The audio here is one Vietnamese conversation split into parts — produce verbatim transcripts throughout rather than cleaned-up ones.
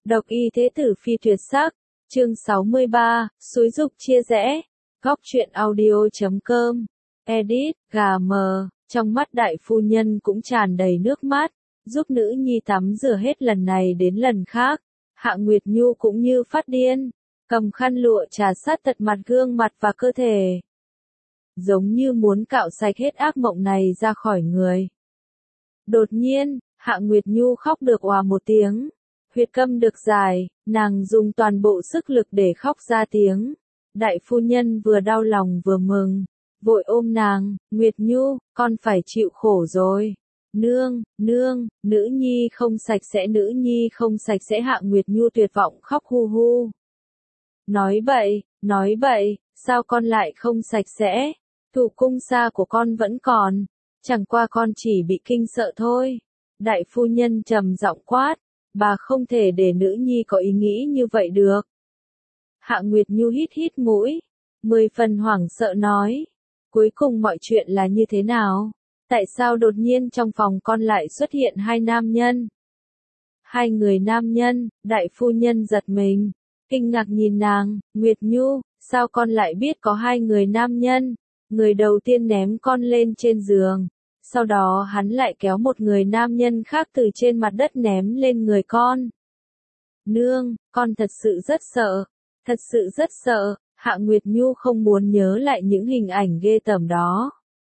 Độc y thế tử phi tuyệt sắc, chương sáu mươi ba, xúi giục chia rẽ, góc truyện audio.com, edit, gà mờ, trong mắt đại phu nhân cũng tràn đầy nước mắt, giúp nữ nhi tắm rửa hết lần này đến lần khác, Hạ Nguyệt Nhu cũng như phát điên, cầm khăn lụa trà sát tận mặt gương mặt và cơ thể. Giống như muốn cạo sạch hết ác mộng này ra khỏi người. Đột nhiên, Hạ Nguyệt Nhu khóc được òa một tiếng. Huyệt câm được giải, nàng dùng toàn bộ sức lực để khóc ra tiếng. Đại phu nhân vừa đau lòng vừa mừng, vội ôm nàng, Nguyệt Nhu, con phải chịu khổ rồi. Nương, nương, nữ nhi không sạch sẽ, nữ nhi không sạch sẽ. Hạ Nguyệt Nhu tuyệt vọng khóc hu hu. Nói bậy, nói bậy, sao con lại không sạch sẽ? Thủ cung xa của con vẫn còn, chẳng qua con chỉ bị kinh sợ thôi. Đại phu nhân trầm giọng quát, bà không thể để nữ nhi có ý nghĩ như vậy được. Hạ Nguyệt Nhu hít hít mũi, mười phần hoảng sợ nói, cuối cùng mọi chuyện là như thế nào? Tại sao đột nhiên trong phòng con lại xuất hiện hai nam nhân? Hai người nam nhân, đại phu nhân giật mình, kinh ngạc nhìn nàng, Nguyệt Nhu, sao con lại biết có hai người nam nhân? Người đầu tiên ném con lên trên giường, sau đó hắn lại kéo một người nam nhân khác từ trên mặt đất ném lên người con. Nương, con thật sự rất sợ, thật sự rất sợ. Hạ Nguyệt Nhu không muốn nhớ lại những hình ảnh ghê tởm đó.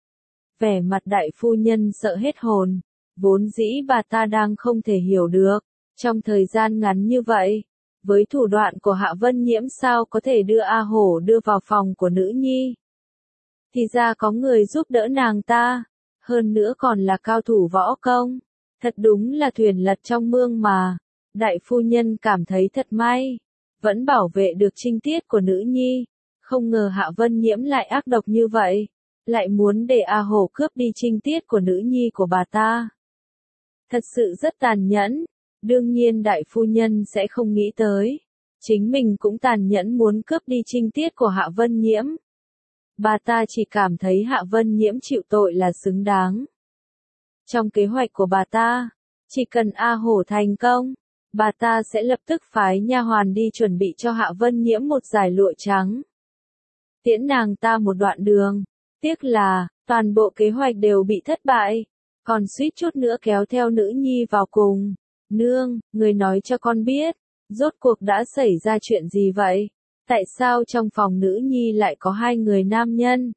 Vẻ mặt đại phu nhân sợ hết hồn, vốn dĩ bà ta đang không thể hiểu được, trong thời gian ngắn như vậy, với thủ đoạn của Hạ Vân Nhiễm sao có thể đưa A Hổ đưa vào phòng của nữ nhi. Thì ra có người giúp đỡ nàng ta, hơn nữa còn là cao thủ võ công, thật đúng là thuyền lật trong mương mà. Đại phu nhân cảm thấy thật may, vẫn bảo vệ được trinh tiết của nữ nhi, không ngờ Hạ Vân Nhiễm lại ác độc như vậy, lại muốn để A Hổ cướp đi trinh tiết của nữ nhi của bà ta. Thật sự rất tàn nhẫn, đương nhiên đại phu nhân sẽ không nghĩ tới, chính mình cũng tàn nhẫn muốn cướp đi trinh tiết của Hạ Vân Nhiễm. Bà ta chỉ cảm thấy Hạ Vân Nhiễm chịu tội là xứng đáng. Trong kế hoạch của bà ta, chỉ cần A Hổ thành công, bà ta sẽ lập tức phái nha hoàn đi chuẩn bị cho Hạ Vân Nhiễm một dải lụa trắng. Tiễn nàng ta một đoạn đường, tiếc là, toàn bộ kế hoạch đều bị thất bại, còn suýt chút nữa kéo theo nữ nhi vào cùng. Nương, người nói cho con biết, rốt cuộc đã xảy ra chuyện gì vậy? Tại sao trong phòng nữ nhi lại có hai người nam nhân?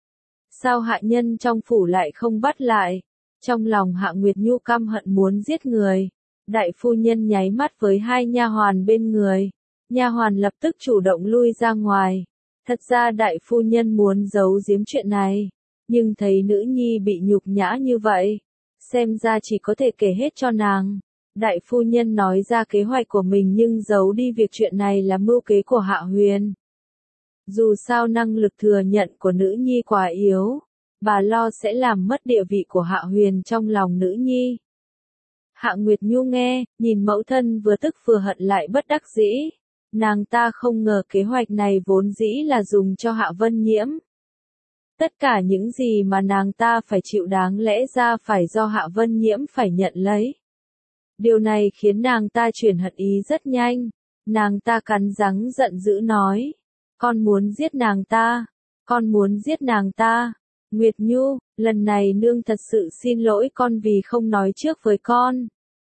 Sao hạ nhân trong phủ lại không bắt lại? Trong lòng Hạ Nguyệt Nhu căm hận muốn giết người. Đại phu nhân nháy mắt với hai nha hoàn bên người. Nha hoàn lập tức chủ động lui ra ngoài. Thật ra đại phu nhân muốn giấu giếm chuyện này, nhưng thấy nữ nhi bị nhục nhã như vậy, xem ra chỉ có thể kể hết cho nàng. Đại phu nhân nói ra kế hoạch của mình nhưng giấu đi việc chuyện này là mưu kế của Hạ Huyền. Dù sao năng lực thừa nhận của nữ nhi quá yếu, bà lo sẽ làm mất địa vị của Hạ Huyền trong lòng nữ nhi. Hạ Nguyệt Nhu nghe, nhìn mẫu thân vừa tức vừa hận lại bất đắc dĩ. Nàng ta không ngờ kế hoạch này vốn dĩ là dùng cho Hạ Vân Nhiễm. Tất cả những gì mà nàng ta phải chịu đáng lẽ ra phải do Hạ Vân Nhiễm phải nhận lấy. Điều này khiến nàng ta chuyển hận ý rất nhanh. Nàng ta cắn răng giận dữ nói. Con muốn giết nàng ta. Con muốn giết nàng ta. Nguyệt Nhu, lần này nương thật sự xin lỗi con vì không nói trước với con.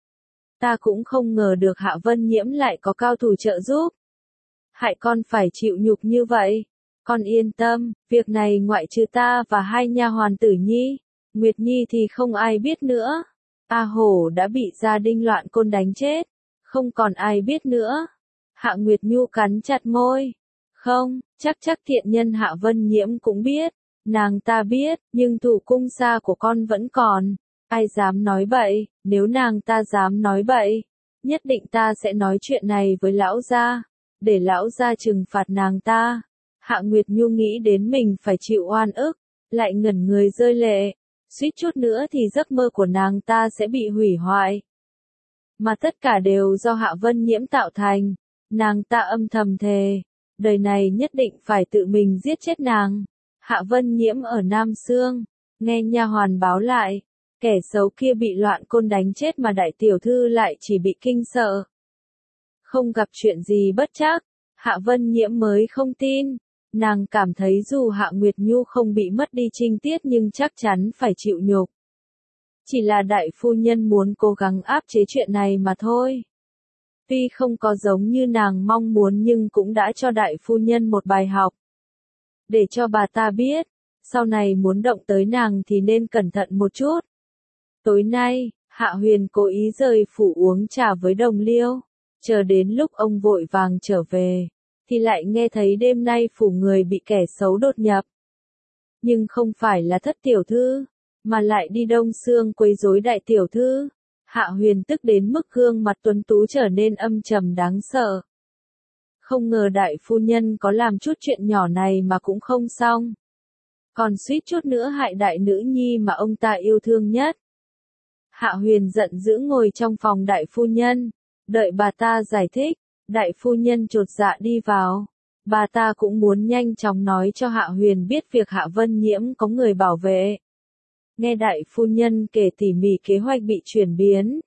Ta cũng không ngờ được Hạ Vân Nhiễm lại có cao thủ trợ giúp. Hại con phải chịu nhục như vậy. Con yên tâm, việc này ngoại trừ ta và hai nha hoàn Tử Nhi, Nguyệt Nhi thì không ai biết nữa. A Hổ đã bị gia đình loạn côn đánh chết, không còn ai biết nữa. Hạ Nguyệt Nhu cắn chặt môi. Không, chắc chắc thiện nhân Hạ Vân Nhiễm cũng biết. Nàng ta biết, nhưng thủ cung xa của con vẫn còn. Ai dám nói bậy, nếu nàng ta dám nói bậy, nhất định ta sẽ nói chuyện này với lão gia, để lão gia trừng phạt nàng ta. Hạ Nguyệt Nhu nghĩ đến mình phải chịu oan ức, lại ngẩn người rơi lệ. Suýt chút nữa thì giấc mơ của nàng ta sẽ bị hủy hoại. Mà tất cả đều do Hạ Vân Nhiễm tạo thành. Nàng ta âm thầm thề, đời này nhất định phải tự mình giết chết nàng. Hạ Vân Nhiễm ở Nam Sương, nghe nha hoàn báo lại, kẻ xấu kia bị loạn côn đánh chết mà đại tiểu thư lại chỉ bị kinh sợ. Không gặp chuyện gì bất trắc, Hạ Vân Nhiễm mới không tin. Nàng cảm thấy dù Hạ Nguyệt Nhu không bị mất đi trinh tiết nhưng chắc chắn phải chịu nhục. Chỉ là đại phu nhân muốn cố gắng áp chế chuyện này mà thôi. Tuy không có giống như nàng mong muốn nhưng cũng đã cho đại phu nhân một bài học. Để cho bà ta biết, sau này muốn động tới nàng thì nên cẩn thận một chút. Tối nay, Hạ Huyền cố ý rời phủ uống trà với Đồng Liêu, chờ đến lúc ông vội vàng trở về, thì lại nghe thấy đêm nay phủ người bị kẻ xấu đột nhập. Nhưng không phải là Thất tiểu thư, mà lại đi Đông Xương quấy rối đại tiểu thư. Hạ Huyền tức đến mức gương mặt tuấn tú trở nên âm trầm đáng sợ. Không ngờ đại phu nhân có làm chút chuyện nhỏ này mà cũng không xong. Còn suýt chút nữa hại đại nữ nhi mà ông ta yêu thương nhất. Hạ Huyền giận dữ ngồi trong phòng đại phu nhân, đợi bà ta giải thích. Đại phu nhân chột dạ đi vào. Bà ta cũng muốn nhanh chóng nói cho Hạ Huyền biết việc Hạ Vân Nhiễm có người bảo vệ. Nghe đại phu nhân kể tỉ mỉ kế hoạch bị chuyển biến.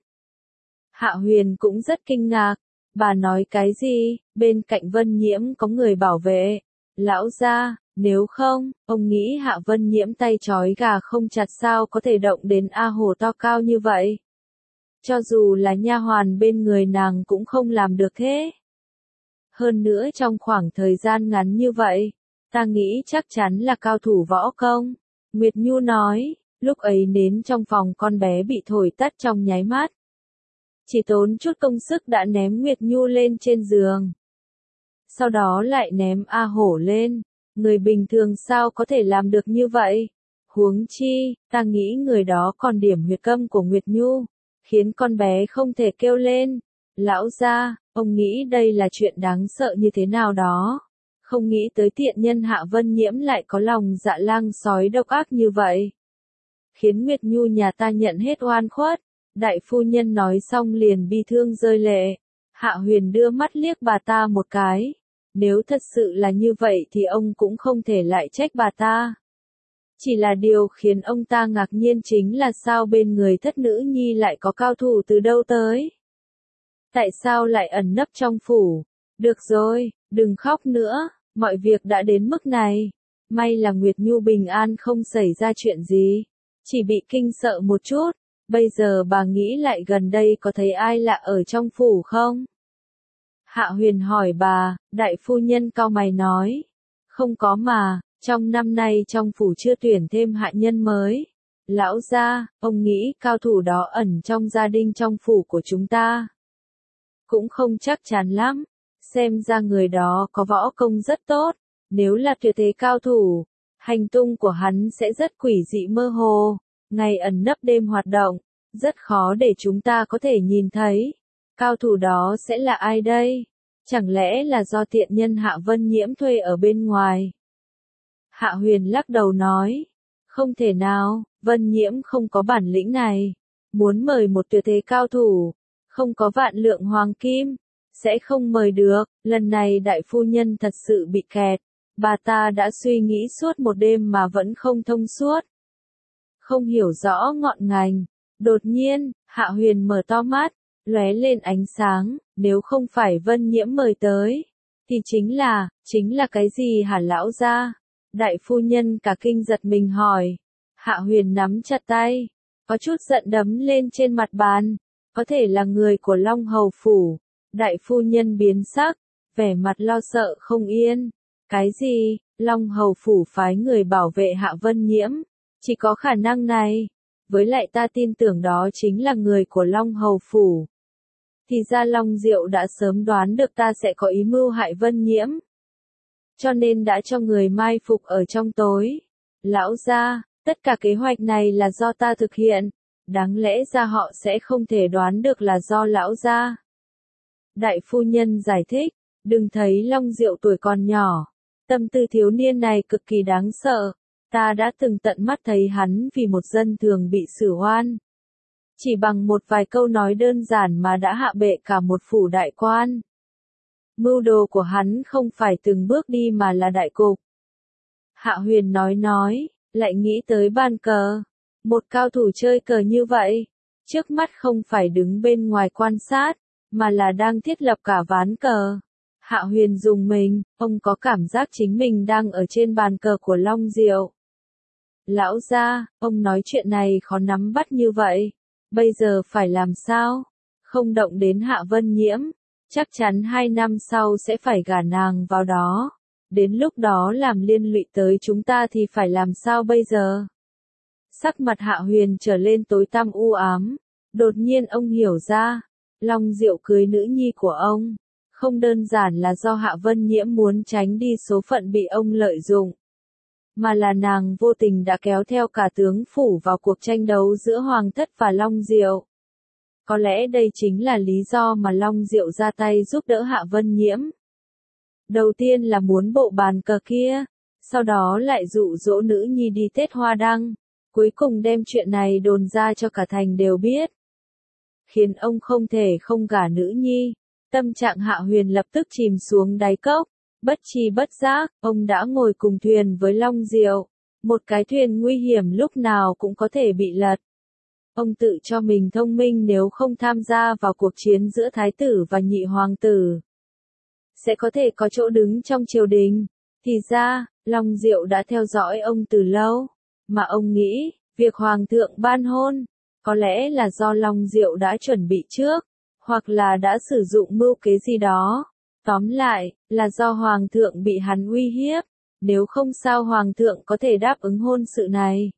Hạ Huyền cũng rất kinh ngạc. Bà nói cái gì? Bên cạnh Vân Nhiễm có người bảo vệ. Lão gia, nếu không, ông nghĩ Hạ Vân Nhiễm tay trói gà không chặt sao có thể động đến A Hồ to cao như vậy. Cho dù là nha hoàn bên người nàng cũng không làm được thế. Hơn nữa trong khoảng thời gian ngắn như vậy, ta nghĩ chắc chắn là cao thủ võ công. Nguyệt Nhu nói, lúc ấy nến trong phòng con bé bị thổi tắt trong nháy mắt. Chỉ tốn chút công sức đã ném Nguyệt Nhu lên trên giường. Sau đó lại ném A Hổ lên. Người bình thường sao có thể làm được như vậy? Huống chi, ta nghĩ người đó còn điểm huyệt câm của Nguyệt Nhu, khiến con bé không thể kêu lên. Lão gia, ông nghĩ đây là chuyện đáng sợ như thế nào đó. Không nghĩ tới tiện nhân Hạ Vân Nhiễm lại có lòng dạ lang sói độc ác như vậy. Khiến Nguyệt Nhu nhà ta nhận hết oan khuất. Đại phu nhân nói xong liền bi thương rơi lệ. Hạ Huyền đưa mắt liếc bà ta một cái. Nếu thật sự là như vậy thì ông cũng không thể lại trách bà ta. Chỉ là điều khiến ông ta ngạc nhiên chính là sao bên người thất nữ nhi lại có cao thủ từ đâu tới. Tại sao lại ẩn nấp trong phủ? Được rồi, đừng khóc nữa, mọi việc đã đến mức này. May là Nguyệt Nhu bình an không xảy ra chuyện gì. Chỉ bị kinh sợ một chút. Bây giờ bà nghĩ lại gần đây có thấy ai lạ ở trong phủ không? Hạ Huyền hỏi bà, đại phu nhân cau mày nói. Không có mà, trong năm nay trong phủ chưa tuyển thêm hạ nhân mới. Lão gia, ông nghĩ cao thủ đó ẩn trong gia đình trong phủ của chúng ta. Cũng không chắc chắn lắm, xem ra người đó có võ công rất tốt. Nếu là tuyệt thế cao thủ, hành tung của hắn sẽ rất quỷ dị mơ hồ. Ngày ẩn nấp đêm hoạt động, rất khó để chúng ta có thể nhìn thấy. Cao thủ đó sẽ là ai đây? Chẳng lẽ là do tiện nhân Hạ Vân Nhiễm thuê ở bên ngoài? Hạ Huyền lắc đầu nói, không thể nào, Vân Nhiễm không có bản lĩnh này. Muốn mời một tuyệt thế cao thủ, không có vạn lượng hoàng kim, sẽ không mời được. Lần này đại phu nhân thật sự bị kẹt. Bà ta đã suy nghĩ suốt một đêm mà vẫn không thông suốt. Không hiểu rõ ngọn ngành. Đột nhiên, Hạ Huyền mở to mắt, lóe lên ánh sáng. Nếu không phải Vân Nhiễm mời tới, thì chính là, chính là cái gì hả lão gia? Đại phu nhân cả kinh giật mình hỏi. Hạ Huyền nắm chặt tay, có chút giận đấm lên trên mặt bàn. Có thể là người của Long Hầu Phủ. Đại phu nhân biến sắc, vẻ mặt lo sợ không yên. Cái gì? Long Hầu Phủ phái người bảo vệ Hạ Vân Nhiễm? Chỉ có khả năng này. Với lại ta tin tưởng đó chính là người của Long Hầu Phủ. Thì ra Long Diệu đã sớm đoán được ta sẽ có ý mưu hại Vân Nhiễm. Cho nên đã cho người mai phục ở trong tối. Lão gia, tất cả kế hoạch này là do ta thực hiện. Đáng lẽ ra họ sẽ không thể đoán được là do lão gia. Đại phu nhân giải thích, đừng thấy Long Diệu tuổi còn nhỏ. Tâm tư thiếu niên này cực kỳ đáng sợ. Ta đã từng tận mắt thấy hắn vì một dân thường bị xử oan. Chỉ bằng một vài câu nói đơn giản mà đã hạ bệ cả một phủ đại quan. Mưu đồ của hắn không phải từng bước đi mà là đại cục. Hạ Huyền nói nói, lại nghĩ tới bàn cờ. Một cao thủ chơi cờ như vậy, trước mắt không phải đứng bên ngoài quan sát, mà là đang thiết lập cả ván cờ. Hạ Huyền dùng mình, ông có cảm giác chính mình đang ở trên bàn cờ của Long Diệu. Lão gia, ông nói chuyện này khó nắm bắt như vậy. Bây giờ phải làm sao? Không động đến Hạ Vân Nhiễm. Chắc chắn hai năm sau sẽ phải gả nàng vào đó. Đến lúc đó làm liên lụy tới chúng ta thì phải làm sao bây giờ? Sắc mặt Hạ Huyền trở lên tối tăm u ám. Đột nhiên ông hiểu ra. Long Diệu cưới nữ nhi của ông. Không đơn giản là do Hạ Vân Nhiễm muốn tránh đi số phận bị ông lợi dụng. Mà là nàng vô tình đã kéo theo cả tướng phủ vào cuộc tranh đấu giữa Hoàng thất và Long Diệu. Có lẽ đây chính là lý do mà Long Diệu ra tay giúp đỡ Hạ Vân Nhiễm. Đầu tiên là muốn bộ bàn cờ kia, sau đó lại dụ dỗ nữ nhi đi Tết Hoa Đăng, cuối cùng đem chuyện này đồn ra cho cả thành đều biết. Khiến ông không thể không gả nữ nhi, tâm trạng Hạ Huyền lập tức chìm xuống đáy cốc, bất tri bất giác, ông đã ngồi cùng thuyền với Long Diệu, một cái thuyền nguy hiểm lúc nào cũng có thể bị lật. Ông tự cho mình thông minh nếu không tham gia vào cuộc chiến giữa thái tử và nhị hoàng tử. Sẽ có thể có chỗ đứng trong triều đình. Thì ra, Long Diệu đã theo dõi ông từ lâu. Mà ông nghĩ, việc hoàng thượng ban hôn, có lẽ là do Long Diệu đã chuẩn bị trước, hoặc là đã sử dụng mưu kế gì đó. Tóm lại, là do hoàng thượng bị hắn uy hiếp. Nếu không sao hoàng thượng có thể đáp ứng hôn sự này.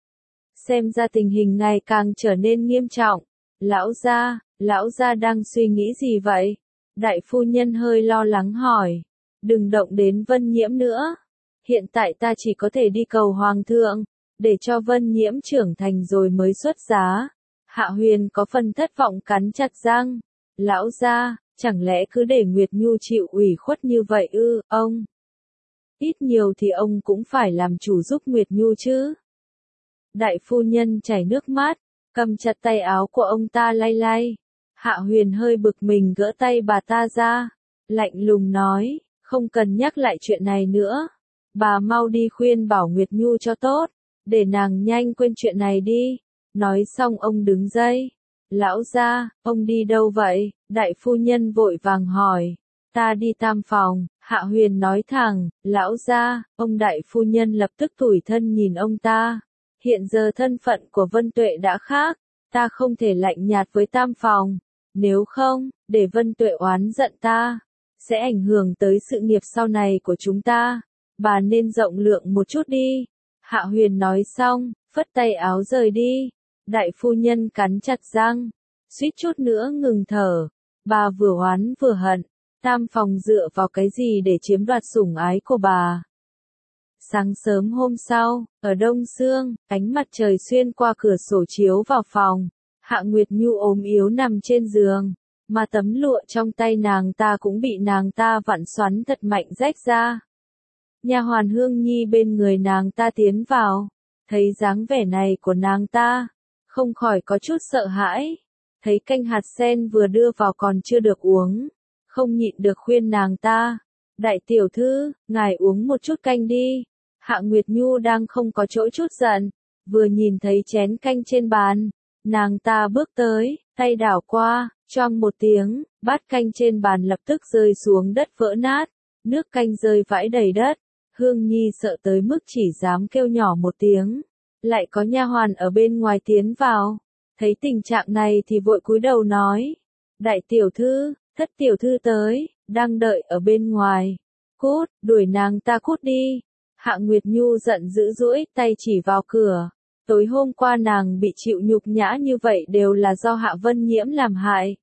Xem ra tình hình ngày càng trở nên nghiêm trọng. Lão gia, lão gia đang suy nghĩ gì vậy? Đại phu nhân hơi lo lắng hỏi. Đừng động đến Vân Nhiễm nữa. Hiện tại ta chỉ có thể đi cầu hoàng thượng, để cho Vân Nhiễm trưởng thành rồi mới xuất giá. Hạ Huyền có phần thất vọng cắn chặt răng. Lão gia, chẳng lẽ cứ để Nguyệt Nhu chịu ủy khuất như vậy ư, ông? Ít nhiều thì ông cũng phải làm chủ giúp Nguyệt Nhu chứ. Đại phu nhân chảy nước mắt, cầm chặt tay áo của ông ta lay lay. Hạ Huyền hơi bực mình gỡ tay bà ta ra, lạnh lùng nói, không cần nhắc lại chuyện này nữa. Bà mau đi khuyên bảo Nguyệt Nhu cho tốt, để nàng nhanh quên chuyện này đi. Nói xong ông đứng dậy. Lão gia, ông đi đâu vậy? Đại phu nhân vội vàng hỏi. Ta đi tam phòng. Hạ Huyền nói thẳng. Lão gia, ông đại phu nhân lập tức tủi thân nhìn ông ta. Hiện giờ thân phận của Vân Tuệ đã khác, ta không thể lạnh nhạt với tam phòng. Nếu không, để Vân Tuệ oán giận ta, sẽ ảnh hưởng tới sự nghiệp sau này của chúng ta. Bà nên rộng lượng một chút đi. Hạ Huyền nói xong, phất tay áo rời đi. Đại phu nhân cắn chặt răng, suýt chút nữa ngừng thở. Bà vừa oán vừa hận, tam phòng dựa vào cái gì để chiếm đoạt sủng ái của bà. Sáng sớm hôm sau, ở Đông Sương, ánh mặt trời xuyên qua cửa sổ chiếu vào phòng. Hạ Nguyệt Nhu ốm yếu nằm trên giường, mà tấm lụa trong tay nàng ta cũng bị nàng ta vặn xoắn thật mạnh rách ra. Nha hoàn Hương Nhi bên người nàng ta tiến vào, thấy dáng vẻ này của nàng ta, không khỏi có chút sợ hãi. Thấy canh hạt sen vừa đưa vào còn chưa được uống, không nhịn được khuyên nàng ta. Đại tiểu thư, ngài uống một chút canh đi. Hạ Nguyệt Nhu đang không có chỗ chút giận, vừa nhìn thấy chén canh trên bàn, nàng ta bước tới, tay đảo qua, choang một tiếng, bát canh trên bàn lập tức rơi xuống đất vỡ nát, nước canh rơi vãi đầy đất. Hương Nhi sợ tới mức chỉ dám kêu nhỏ một tiếng, lại có nha hoàn ở bên ngoài tiến vào, thấy tình trạng này thì vội cúi đầu nói, đại tiểu thư, thất tiểu thư tới, đang đợi ở bên ngoài, cút, đuổi nàng ta cút đi. Hạ Nguyệt Nhu giận dữ duỗi tay chỉ vào cửa, tối hôm qua nàng bị chịu nhục nhã như vậy đều là do Hạ Vân Nhiễm làm hại.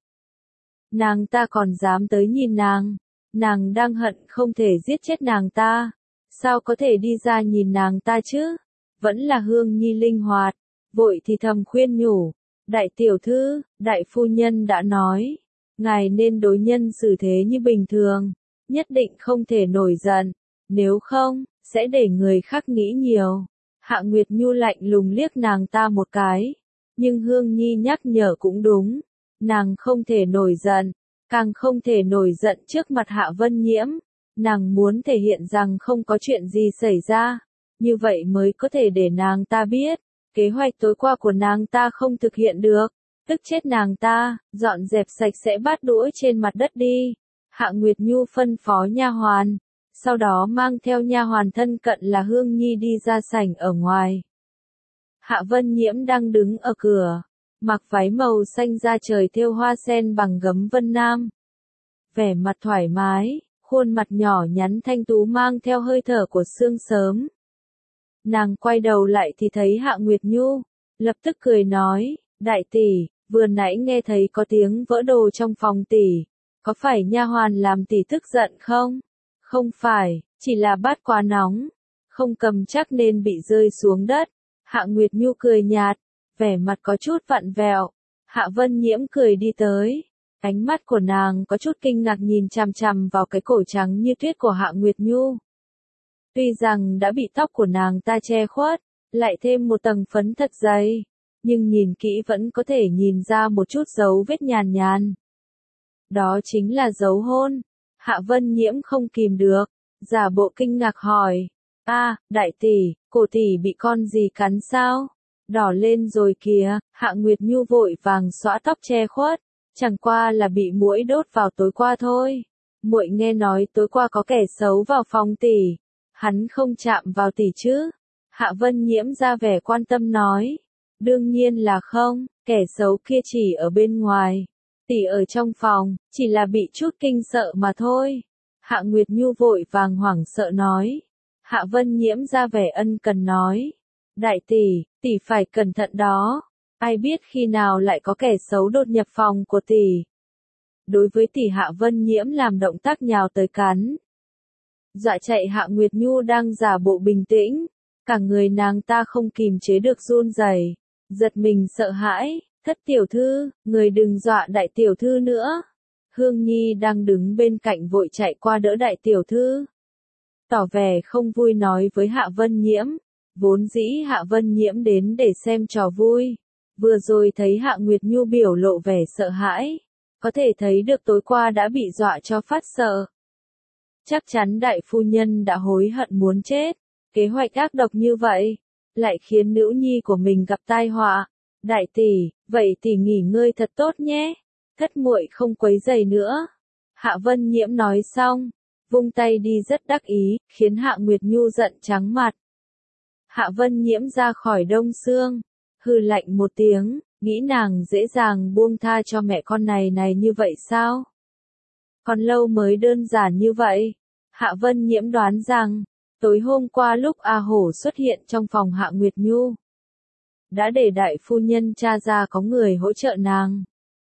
Nàng ta còn dám tới nhìn nàng, nàng đang hận không thể giết chết nàng ta, sao có thể đi ra nhìn nàng ta chứ? Vẫn là Hương Nhi linh hoạt, vội thì thầm khuyên nhủ, đại tiểu thư, đại phu nhân đã nói, ngài nên đối nhân xử thế như bình thường, nhất định không thể nổi giận, nếu không, sẽ để người khác nghĩ nhiều. Hạ Nguyệt Nhu lạnh lùng liếc nàng ta một cái, nhưng Hương Nhi nhắc nhở cũng đúng, nàng không thể nổi giận, càng không thể nổi giận trước mặt Hạ Vân Nhiễm, nàng muốn thể hiện rằng không có chuyện gì xảy ra, như vậy mới có thể để nàng ta biết, kế hoạch tối qua của nàng ta không thực hiện được. tức chết nàng ta, dọn dẹp sạch sẽ bát đũa trên mặt đất đi. Hạ Nguyệt Nhu phân phó nha hoàn, sau đó mang theo nha hoàn thân cận là Hương Nhi đi ra sảnh ở ngoài. Hạ Vân Nhiễm đang đứng ở cửa, mặc váy màu xanh da trời thêu hoa sen bằng gấm vân nam. Vẻ mặt thoải mái, khuôn mặt nhỏ nhắn thanh tú mang theo hơi thở của sương sớm. Nàng quay đầu lại thì thấy Hạ Nguyệt Nhu, lập tức cười nói, đại tỷ, vừa nãy nghe thấy có tiếng vỡ đồ trong phòng tỷ, có phải nha hoàn làm tỷ tức giận không? Không phải, chỉ là bát quá nóng, không cầm chắc nên bị rơi xuống đất. Hạ Nguyệt Nhu cười nhạt, vẻ mặt có chút vặn vẹo. Hạ Vân Nhiễm cười đi tới, ánh mắt của nàng có chút kinh ngạc nhìn chằm chằm vào cái cổ trắng như tuyết của Hạ Nguyệt Nhu. Tuy rằng đã bị tóc của nàng ta che khuất, lại thêm một tầng phấn thật dày, nhưng nhìn kỹ vẫn có thể nhìn ra một chút dấu vết nhàn nhàn. Đó chính là dấu hôn. Hạ Vân Nhiễm không kìm được, giả bộ kinh ngạc hỏi, a, đại tỷ, cổ tỷ bị con gì cắn sao? Đỏ lên rồi kìa. Hạ Nguyệt Nhu vội vàng xõa tóc che khuất, chẳng qua là bị muỗi đốt vào tối qua thôi. Muội nghe nói tối qua có kẻ xấu vào phòng tỷ, hắn không chạm vào tỷ chứ? Hạ Vân Nhiễm ra vẻ quan tâm nói, đương nhiên là không, kẻ xấu kia chỉ ở bên ngoài. Tỷ ở trong phòng, chỉ là bị chút kinh sợ mà thôi. Hạ Nguyệt Nhu vội vàng hoảng sợ nói. Hạ Vân Nhiễm ra vẻ ân cần nói. Đại tỷ, tỷ phải cẩn thận đó. Ai biết khi nào lại có kẻ xấu đột nhập phòng của tỷ. Đối với tỷ Hạ Vân Nhiễm làm động tác nhào tới cắn. Dọa chạy Hạ Nguyệt Nhu đang giả bộ bình tĩnh. Cả người nàng ta không kìm chế được run rẩy, giật mình sợ hãi. Thất tiểu thư, người đừng dọa đại tiểu thư nữa. Hương Nhi đang đứng bên cạnh vội chạy qua đỡ đại tiểu thư. Tỏ vẻ không vui nói với Hạ Vân Nhiễm. Vốn dĩ Hạ Vân Nhiễm đến để xem trò vui. Vừa rồi thấy Hạ Nguyệt Nhu biểu lộ vẻ sợ hãi. Có thể thấy được tối qua đã bị dọa cho phát sợ. Chắc chắn đại phu nhân đã hối hận muốn chết. Kế hoạch ác độc như vậy, lại khiến nữ nhi của mình gặp tai họa. Đại tỷ, vậy tỷ nghỉ ngơi thật tốt nhé. Thất muội không quấy rầy nữa. Hạ Vân Nhiễm nói xong, vung tay đi rất đắc ý, khiến Hạ Nguyệt Nhu giận trắng mặt. Hạ Vân Nhiễm ra khỏi Đông Sương, hừ lạnh một tiếng, nghĩ nàng dễ dàng buông tha cho mẹ con này này như vậy sao? Còn lâu mới đơn giản như vậy. Hạ Vân Nhiễm đoán rằng, tối hôm qua lúc A Hổ xuất hiện trong phòng Hạ Nguyệt Nhu, đã để đại phu nhân tra ra có người hỗ trợ nàng.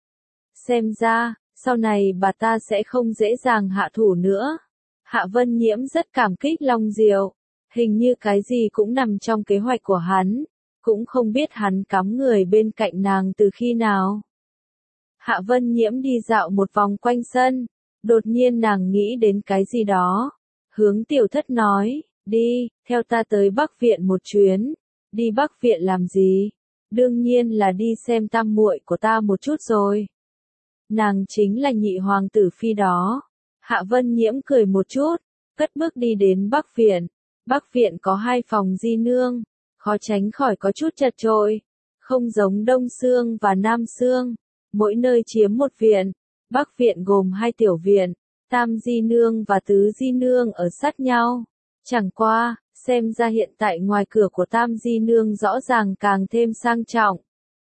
Xem ra, sau này bà ta sẽ không dễ dàng hạ thủ nữa. Hạ Vân Nhiễm rất cảm kích Long Diệu, hình như cái gì cũng nằm trong kế hoạch của hắn, cũng không biết hắn cắm người bên cạnh nàng từ khi nào. Hạ Vân Nhiễm đi dạo một vòng quanh sân, đột nhiên nàng nghĩ đến cái gì đó, hướng Tiểu Thất nói, đi, theo ta tới Bắc Viện một chuyến. Đi Bắc Viện làm gì? Đương nhiên là đi xem tam muội của ta một chút rồi. Nàng chính là nhị hoàng tử phi đó. Hạ Vân Nhiễm cười một chút, cất bước đi đến Bắc Viện. Bắc Viện có hai phòng di nương, khó tránh khỏi có chút chật chội, không giống Đông Sương và Nam Sương, mỗi nơi chiếm một viện. Bắc Viện gồm hai tiểu viện, Tam di nương và Tứ di nương ở sát nhau. Chẳng qua, xem ra hiện tại ngoài cửa của Tam di nương rõ ràng càng thêm sang trọng.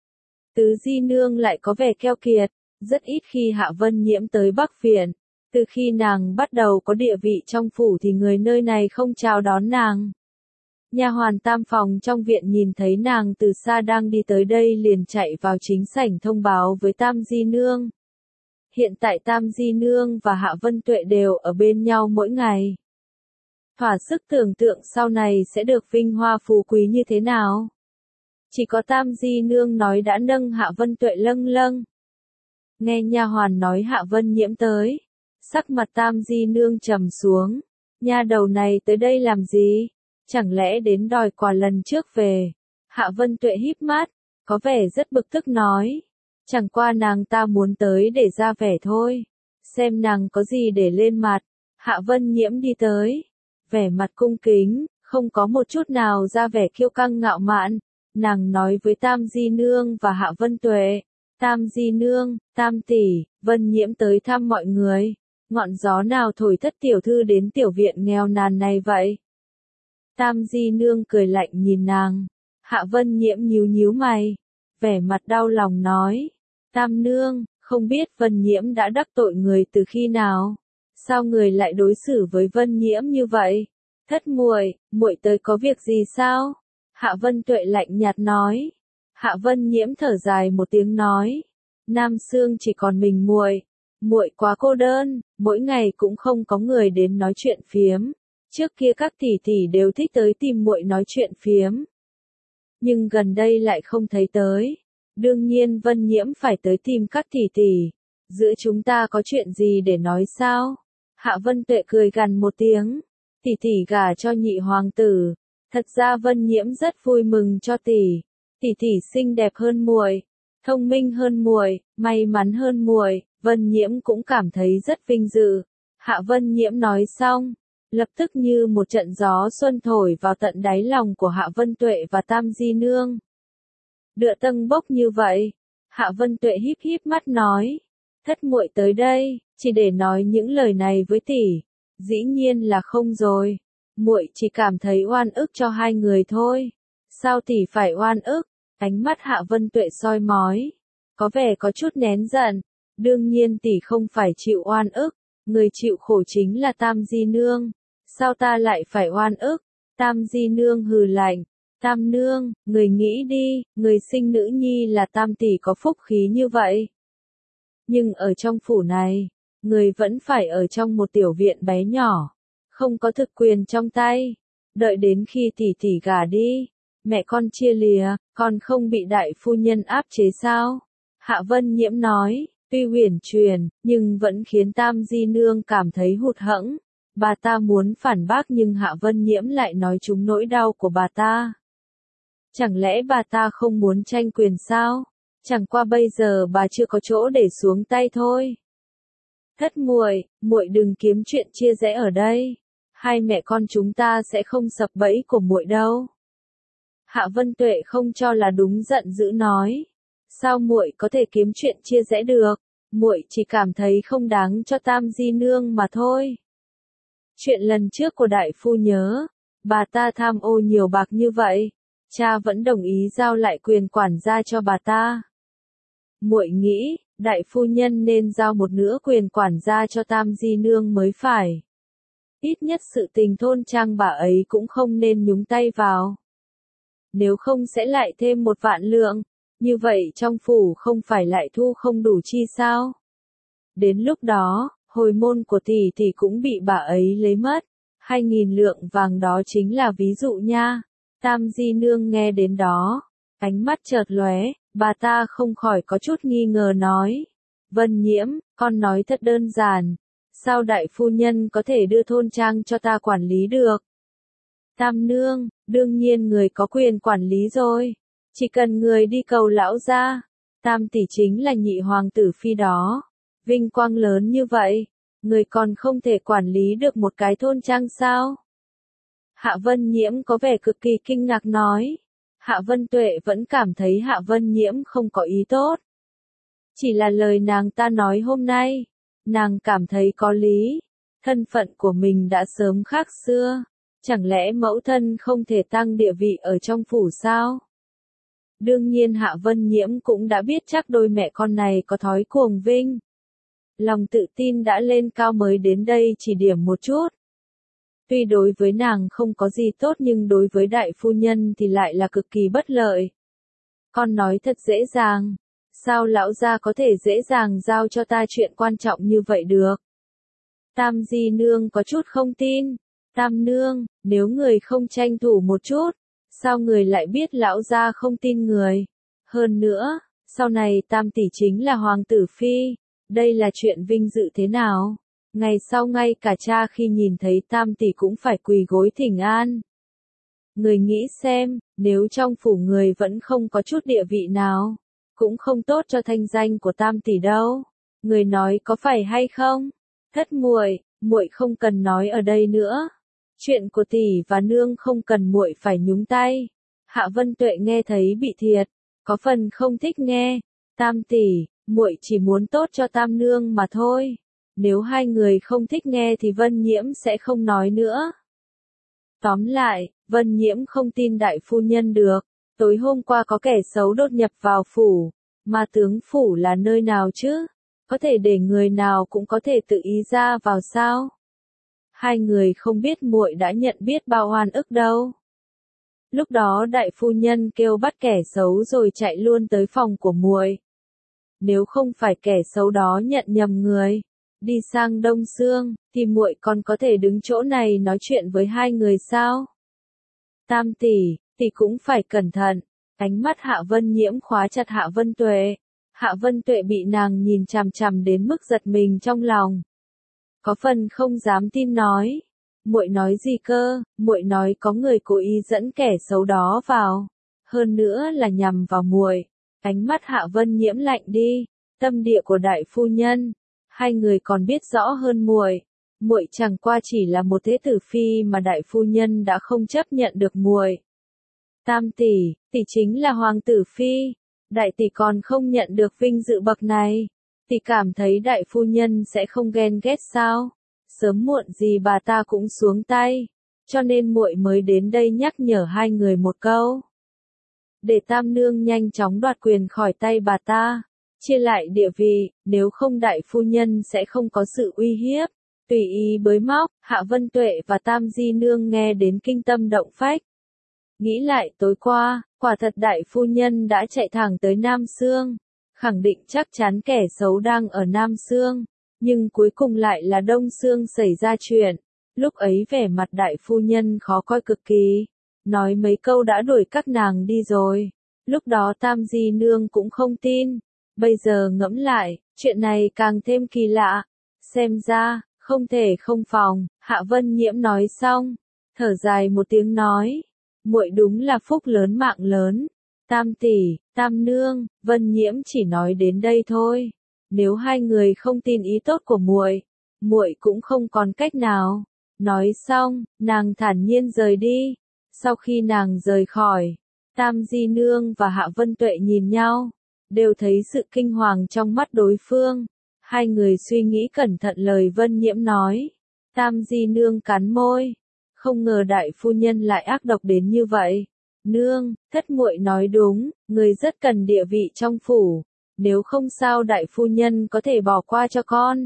Tứ di nương lại có vẻ keo kiệt, rất ít khi Hạ Vân Nhiễm tới Bắc Viện. Từ khi nàng bắt đầu có địa vị trong phủ thì người nơi này không chào đón nàng. Nha hoàn tam phòng trong viện nhìn thấy nàng từ xa đang đi tới đây liền chạy vào chính sảnh thông báo với Tam di nương. Hiện tại Tam di nương và Hạ Vân Tuệ đều ở bên nhau mỗi ngày. Thỏa sức tưởng tượng sau này sẽ được vinh hoa phú quý như thế nào. Chỉ có Tam di nương nói đã nâng Hạ Vân Tuệ lâng lâng. Nghe nha hoàn nói Hạ Vân Nhiễm tới, sắc mặt Tam di nương trầm xuống. Nha đầu này tới đây làm gì? Chẳng lẽ đến đòi quà lần trước về? Hạ Vân Tuệ híp mắt, có vẻ rất bực tức nói. Chẳng qua nàng ta muốn tới để ra vẻ thôi. Xem nàng có gì để lên mặt. Hạ Vân Nhiễm đi tới. Vẻ mặt cung kính, không có một chút nào ra vẻ kiêu căng ngạo mạn. Nàng nói với Tam di nương và Hạ Vân Tuệ. Tam di nương, Tam tỷ, Vân Nhiễm tới thăm mọi người. Ngọn gió nào thổi thất tiểu thư đến tiểu viện nghèo nàn này vậy? Tam di nương cười lạnh nhìn nàng. Hạ Vân Nhiễm nhíu nhíu mày, vẻ mặt đau lòng nói. Tam nương, không biết Vân Nhiễm đã đắc tội người từ khi nào? Sao người lại đối xử với Vân Nhiễm như vậy? Thất muội, muội tới có việc gì sao? Hạ Vân Tuệ lạnh nhạt nói. Hạ Vân Nhiễm thở dài một tiếng nói. Nam Xương chỉ còn mình muội, muội quá cô đơn, mỗi ngày cũng không có người đến nói chuyện phiếm. Trước kia các tỷ tỷ đều thích tới tìm muội nói chuyện phiếm, nhưng gần đây lại không thấy tới. Đương nhiên Vân Nhiễm phải tới tìm các tỷ tỷ. Giữa chúng ta có chuyện gì để nói sao? Hạ Vân Tuệ cười gằn một tiếng. Tỷ tỷ gả cho nhị hoàng tử. Thật ra Vân Nhiễm rất vui mừng cho tỷ. Tỷ tỷ xinh đẹp hơn muội, thông minh hơn muội, may mắn hơn muội, Vân Nhiễm cũng cảm thấy rất vinh dự. Hạ Vân Nhiễm nói xong, lập tức như một trận gió xuân thổi vào tận đáy lòng của Hạ Vân Tuệ và Tam Di Nương. Đựa tâng bốc như vậy, Hạ Vân Tuệ híp híp mắt nói, thất muội tới đây, chỉ để nói những lời này với tỷ. Dĩ nhiên là không rồi, muội chỉ cảm thấy oan ức cho hai người thôi. Sao tỷ phải oan ức? Ánh mắt Hạ Vân Tuệ soi mói, có vẻ có chút nén giận. Đương nhiên tỷ không phải chịu oan ức, người chịu khổ chính là Tam Di Nương. Sao ta lại phải oan ức? Tam Di Nương hừ lạnh. Tam nương, người nghĩ đi, người sinh nữ nhi là Tam tỷ có phúc khí như vậy. Nhưng ở trong phủ này, người vẫn phải ở trong một tiểu viện bé nhỏ, không có thực quyền trong tay. Đợi đến khi tỷ tỷ gả đi, mẹ con chia lìa, con không bị đại phu nhân áp chế sao? Hạ Vân Nhiễm nói, tuy huyền truyền, nhưng vẫn khiến Tam Di Nương cảm thấy hụt hẫng. Bà ta muốn phản bác nhưng Hạ Vân Nhiễm lại nói trúng nỗi đau của bà ta. Chẳng lẽ bà ta không muốn tranh quyền sao? Chẳng qua bây giờ bà chưa có chỗ để xuống tay thôi. Thất muội, muội đừng kiếm chuyện chia rẽ ở đây. Hai mẹ con chúng ta sẽ không sập bẫy của muội đâu. Hạ Vân Tuệ không cho là đúng, giận dữ nói. Sao muội có thể kiếm chuyện chia rẽ được? Muội chỉ cảm thấy không đáng cho Tam Di Nương mà thôi. Chuyện lần trước của đại phu nhớ, bà ta tham ô nhiều bạc như vậy, cha vẫn đồng ý giao lại quyền quản gia cho bà ta. Muội nghĩ, đại phu nhân nên giao một nửa quyền quản gia cho Tam Di Nương mới phải. Ít nhất sự tình thôn trang bà ấy cũng không nên nhúng tay vào. Nếu không sẽ lại thêm một vạn lượng, như vậy trong phủ không phải lại thu không đủ chi sao? Đến lúc đó, hồi môn của tỷ tỷ cũng bị bà ấy lấy mất. Hai nghìn lượng vàng đó chính là ví dụ nha. Tam Di Nương nghe đến đó, ánh mắt chợt lóe, bà ta không khỏi có chút nghi ngờ nói. Vân Nhiễm, con nói thật đơn giản. Sao đại phu nhân có thể đưa thôn trang cho ta quản lý được? Tam nương, đương nhiên người có quyền quản lý rồi. Chỉ cần người đi cầu lão gia. Tam tỷ chính là nhị hoàng tử phi đó. Vinh quang lớn như vậy, người còn không thể quản lý được một cái thôn trang sao? Hạ Vân Nhiễm có vẻ cực kỳ kinh ngạc nói. Hạ Vân Tuệ vẫn cảm thấy Hạ Vân Nhiễm không có ý tốt. Chỉ là lời nàng ta nói hôm nay, nàng cảm thấy có lý. Thân phận của mình đã sớm khác xưa. Chẳng lẽ mẫu thân không thể tăng địa vị ở trong phủ sao? Đương nhiên Hạ Vân Nhiễm cũng đã biết chắc đôi mẹ con này có thói cuồng vinh. Lòng tự tin đã lên cao mới đến đây chỉ điểm một chút. Tuy đối với nàng không có gì tốt nhưng đối với đại phu nhân thì lại là cực kỳ bất lợi. Con nói thật dễ dàng. Sao lão gia có thể dễ dàng giao cho ta chuyện quan trọng như vậy được? Tam Di Nương có chút không tin. Tam nương, nếu người không tranh thủ một chút, sao người lại biết lão gia không tin người? Hơn nữa, sau này Tam tỷ chính là hoàng tử phi, đây là chuyện vinh dự thế nào? Ngày sau ngay cả cha khi nhìn thấy Tam tỷ cũng phải quỳ gối thỉnh an. Người nghĩ xem, nếu trong phủ người vẫn không có chút địa vị nào, cũng không tốt cho thanh danh của Tam tỷ đâu. Người nói có phải hay không? Thất muội, muội không cần nói ở đây nữa. Chuyện của tỷ và nương không cần muội phải nhúng tay. Hạ Vân Tuệ nghe thấy bị thiệt, có phần không thích nghe. Tam tỷ, muội chỉ muốn tốt cho Tam nương mà thôi. Nếu hai người không thích nghe thì Vân Nhiễm sẽ không nói nữa. Tóm lại, Vân Nhiễm không tin đại phu nhân được. Tối hôm qua có kẻ xấu đột nhập vào phủ. Mà tướng phủ là nơi nào chứ? Có thể để người nào cũng có thể tự ý ra vào sao? Hai người không biết muội đã nhận biết bao oan ức đâu. Lúc đó đại phu nhân kêu bắt kẻ xấu rồi chạy luôn tới phòng của muội. Nếu không phải kẻ xấu đó nhận nhầm người, đi sang Đông Sương, thì muội còn có thể đứng chỗ này nói chuyện với hai người sao? Tam tỷ, tỷ cũng phải cẩn thận. Ánh mắt Hạ Vân Nhiễm khóa chặt Hạ Vân Tuệ. Hạ Vân Tuệ bị nàng nhìn chằm chằm đến mức giật mình trong lòng. Có phần không dám tin nói. Muội nói gì cơ? Muội nói có người cố ý dẫn kẻ xấu đó vào. Hơn nữa là nhằm vào muội. Ánh mắt Hạ Vân Nhiễm lạnh đi. Tâm địa của đại phu nhân. Hai người còn biết rõ hơn muội. Muội chẳng qua chỉ là một thế tử phi mà đại phu nhân đã không chấp nhận được muội. Tam tỷ, tỷ chính là hoàng tử phi. Đại tỷ còn không nhận được vinh dự bậc này. Tỷ cảm thấy đại phu nhân sẽ không ghen ghét sao? Sớm muộn gì bà ta cũng xuống tay. Cho nên muội mới đến đây nhắc nhở hai người một câu. Để Tam nương nhanh chóng đoạt quyền khỏi tay bà ta. Chia lại địa vị, nếu không đại phu nhân sẽ không có sự uy hiếp. Tùy ý bới móc, Hạ Vân Tuệ và Tam Di nương nghe đến kinh tâm động phách. Nghĩ lại tối qua, quả thật đại phu nhân đã chạy thẳng tới Nam Sương, khẳng định chắc chắn kẻ xấu đang ở Nam Sương, nhưng cuối cùng lại là Đông Sương xảy ra chuyện. Lúc ấy vẻ mặt đại phu nhân khó coi cực kỳ, nói mấy câu đã đuổi các nàng đi rồi. Lúc đó Tam Di nương cũng không tin, bây giờ ngẫm lại, chuyện này càng thêm kỳ lạ. Xem ra, không thể không phòng. Hạ Vân Nhiễm nói xong, thở dài một tiếng nói. Muội đúng là phúc lớn mạng lớn. Tam tỷ, Tam nương, Vân Nhiễm chỉ nói đến đây thôi. Nếu hai người không tin ý tốt của muội, muội cũng không còn cách nào. Nói xong, nàng thản nhiên rời đi. Sau khi nàng rời khỏi, Tam Di nương và Hạ Vân Tuệ nhìn nhau, đều thấy sự kinh hoàng trong mắt đối phương. Hai người suy nghĩ cẩn thận lời Vân Nhiễm nói. Tam Di nương cắn môi. Không ngờ đại phu nhân lại ác độc đến như vậy. Nương, thất muội nói đúng, người rất cần địa vị trong phủ. Nếu không sao đại phu nhân có thể bỏ qua cho con.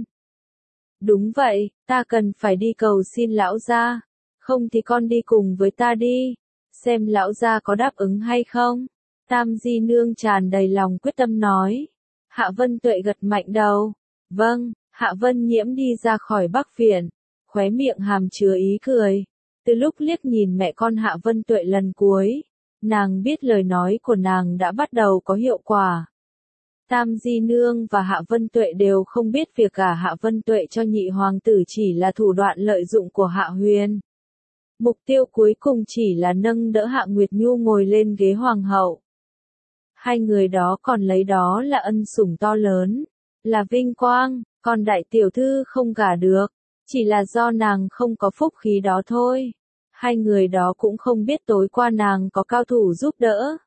Đúng vậy, ta cần phải đi cầu xin lão gia. Không thì con đi cùng với ta đi. Xem lão gia có đáp ứng hay không. Tam Di nương tràn đầy lòng quyết tâm nói. Hạ Vân Tuệ gật mạnh đầu. Vâng, Hạ Vân Nhiễm đi ra khỏi Bắc Viện. Khóe miệng hàm chứa ý cười. Từ lúc liếc nhìn mẹ con Hạ Vân Tuệ lần cuối, nàng biết lời nói của nàng đã bắt đầu có hiệu quả. Tam Di nương và Hạ Vân Tuệ đều không biết việc gả Hạ Vân Tuệ cho nhị hoàng tử chỉ là thủ đoạn lợi dụng của Hạ Huyền. Mục tiêu cuối cùng chỉ là nâng đỡ Hạ Nguyệt Nhu ngồi lên ghế hoàng hậu. Hai người đó còn lấy đó là ân sủng to lớn, là vinh quang, còn đại tiểu thư không gả được, chỉ là do nàng không có phúc khí đó thôi. Hai người đó cũng không biết tối qua nàng có cao thủ giúp đỡ.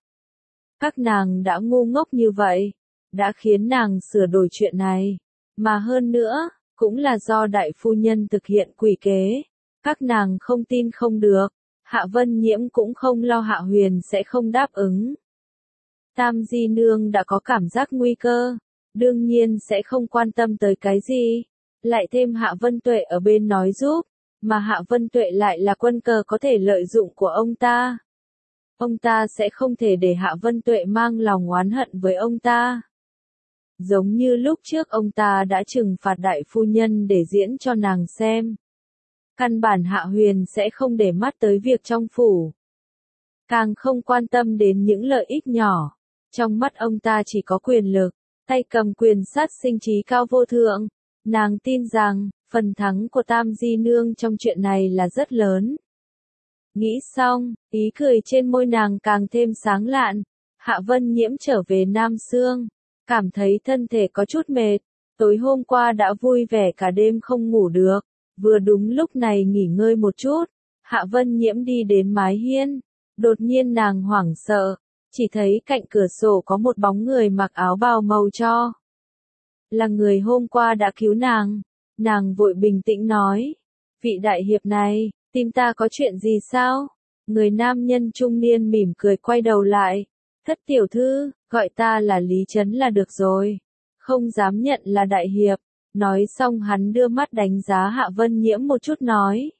Các nàng đã ngu ngốc như vậy, đã khiến nàng sửa đổi chuyện này. Mà hơn nữa, cũng là do đại phu nhân thực hiện quỷ kế. Các nàng không tin không được. Hạ Vân Nhiễm cũng không lo Hạ Huyền sẽ không đáp ứng. Tam Di nương đã có cảm giác nguy cơ, đương nhiên sẽ không quan tâm tới cái gì. Lại thêm Hạ Vân Tuệ ở bên nói giúp, mà Hạ Vân Tuệ lại là quân cờ có thể lợi dụng của ông ta. Ông ta sẽ không thể để Hạ Vân Tuệ mang lòng oán hận với ông ta. Giống như lúc trước ông ta đã trừng phạt đại phu nhân để diễn cho nàng xem. Căn bản Hạ Huyền sẽ không để mắt tới việc trong phủ. Càng không quan tâm đến những lợi ích nhỏ. Trong mắt ông ta chỉ có quyền lực, tay cầm quyền sát sinh trí cao vô thượng. Nàng tin rằng, phần thắng của Tam Di nương trong chuyện này là rất lớn. Nghĩ xong, ý cười trên môi nàng càng thêm sáng lạn. Hạ Vân Nhiễm trở về Nam Sương, cảm thấy thân thể có chút mệt. Tối hôm qua đã vui vẻ cả đêm không ngủ được. Vừa đúng lúc này nghỉ ngơi một chút, Hạ Vân Nhiễm đi đến mái hiên. Đột nhiên nàng hoảng sợ, chỉ thấy cạnh cửa sổ có một bóng người mặc áo bào màu cho. Là người hôm qua đã cứu nàng. Nàng vội bình tĩnh nói, vị đại hiệp này, tìm ta có chuyện gì sao? Người nam nhân trung niên mỉm cười quay đầu lại, thất tiểu thư, gọi ta là Lý Trấn là được rồi, không dám nhận là đại hiệp. Nói xong hắn đưa mắt đánh giá Hạ Vân Nhiễm một chút nói,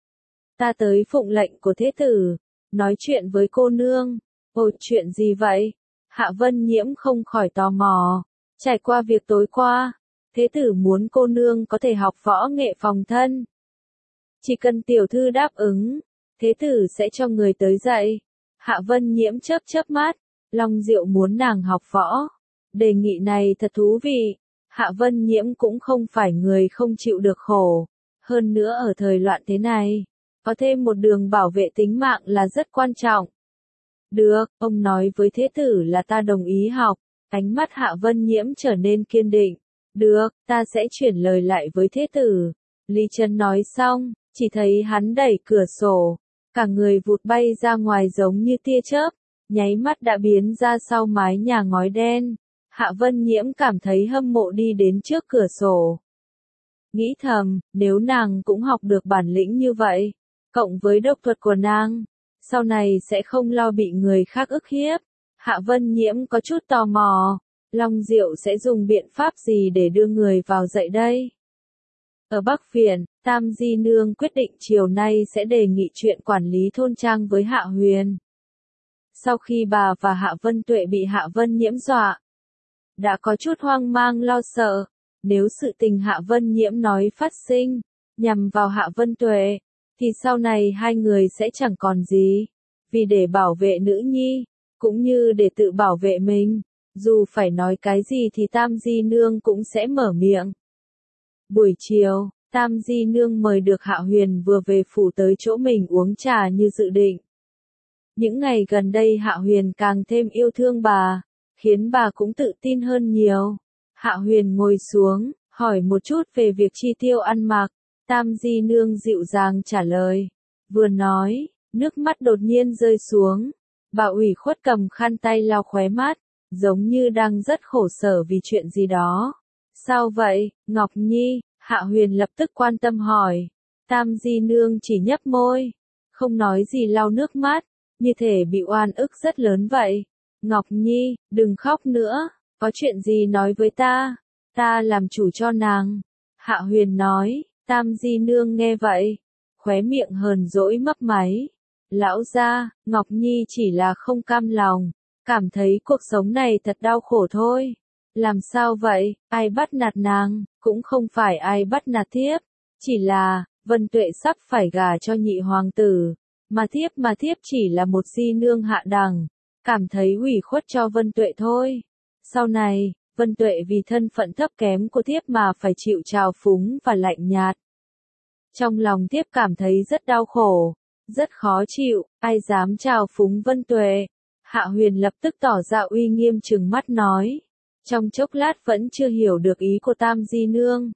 ta tới phụng lệnh của thế tử, nói chuyện với cô nương. Ồ, chuyện gì vậy? Hạ Vân Nhiễm không khỏi tò mò. Trải qua việc tối qua, thế tử muốn cô nương có thể học võ nghệ phòng thân. Chỉ cần tiểu thư đáp ứng, thế tử sẽ cho người tới dạy. Hạ Vân Nhiễm chớp chớp mắt, Long Diệu muốn nàng học võ. Đề nghị này thật thú vị. Hạ Vân Nhiễm cũng không phải người không chịu được khổ. Hơn nữa ở thời loạn thế này, có thêm một đường bảo vệ tính mạng là rất quan trọng. Được, ông nói với thế tử là ta đồng ý học. Ánh mắt Hạ Vân Nhiễm trở nên kiên định. Được, ta sẽ chuyển lời lại với thế tử. Lý Trấn nói xong, chỉ thấy hắn đẩy cửa sổ. Cả người vụt bay ra ngoài giống như tia chớp, nháy mắt đã biến ra sau mái nhà ngói đen. Hạ Vân Nhiễm cảm thấy hâm mộ đi đến trước cửa sổ. Nghĩ thầm, nếu nàng cũng học được bản lĩnh như vậy, cộng với độc thuật của nàng, sau này sẽ không lo bị người khác ức hiếp. Hạ Vân Nhiễm có chút tò mò, Long Diệu sẽ dùng biện pháp gì để đưa người vào dạy đây? Ở Bắc Viện, Tam Di Nương quyết định chiều nay sẽ đề nghị chuyện quản lý thôn trang với Hạ Huyền. Sau khi bà và Hạ Vân Tuệ bị Hạ Vân Nhiễm dọa, đã có chút hoang mang lo sợ, nếu sự tình Hạ Vân Nhiễm nói phát sinh, nhằm vào Hạ Vân Tuệ, thì sau này hai người sẽ chẳng còn gì. Vì để bảo vệ nữ nhi, cũng như để tự bảo vệ mình, dù phải nói cái gì thì Tam Di Nương cũng sẽ mở miệng. Buổi chiều, Tam Di Nương mời được Hạ Huyền vừa về phủ tới chỗ mình uống trà như dự định. Những ngày gần đây Hạ Huyền càng thêm yêu thương bà, khiến bà cũng tự tin hơn nhiều. Hạ Huyền ngồi xuống, hỏi một chút về việc chi tiêu ăn mặc. Tam Di Nương dịu dàng trả lời. Vừa nói, nước mắt đột nhiên rơi xuống. Bà ủy khuất cầm khăn tay lau khóe mắt, giống như đang rất khổ sở vì chuyện gì đó. Sao vậy, Ngọc Nhi? Hạ Huyền lập tức quan tâm hỏi. Tam Di Nương chỉ nhấp môi, không nói gì lau nước mắt, như thể bị oan ức rất lớn vậy. Ngọc Nhi, đừng khóc nữa, có chuyện gì nói với ta, ta làm chủ cho nàng. Hạ Huyền nói. Tam Di Nương nghe vậy, khóe miệng hờn dỗi mấp máy. Lão gia, Ngọc Nhi chỉ là không cam lòng, cảm thấy cuộc sống này thật đau khổ thôi. Làm sao vậy, ai bắt nạt nàng, cũng không phải ai bắt nạt thiếp, chỉ là, Vân Tuệ sắp phải gả cho nhị hoàng tử, mà thiếp mà thiếp chỉ là một di nương hạ đẳng, cảm thấy ủy khuất cho Vân Tuệ thôi. Sau này, Vân Tuệ vì thân phận thấp kém của thiếp mà phải chịu trào phúng và lạnh nhạt. Trong lòng thiếp cảm thấy rất đau khổ, rất khó chịu, ai dám trào phúng Vân Tuệ. Hạ Huyền lập tức tỏ ra uy nghiêm trừng mắt nói. Trong chốc lát vẫn chưa hiểu được ý của Tam Di Nương.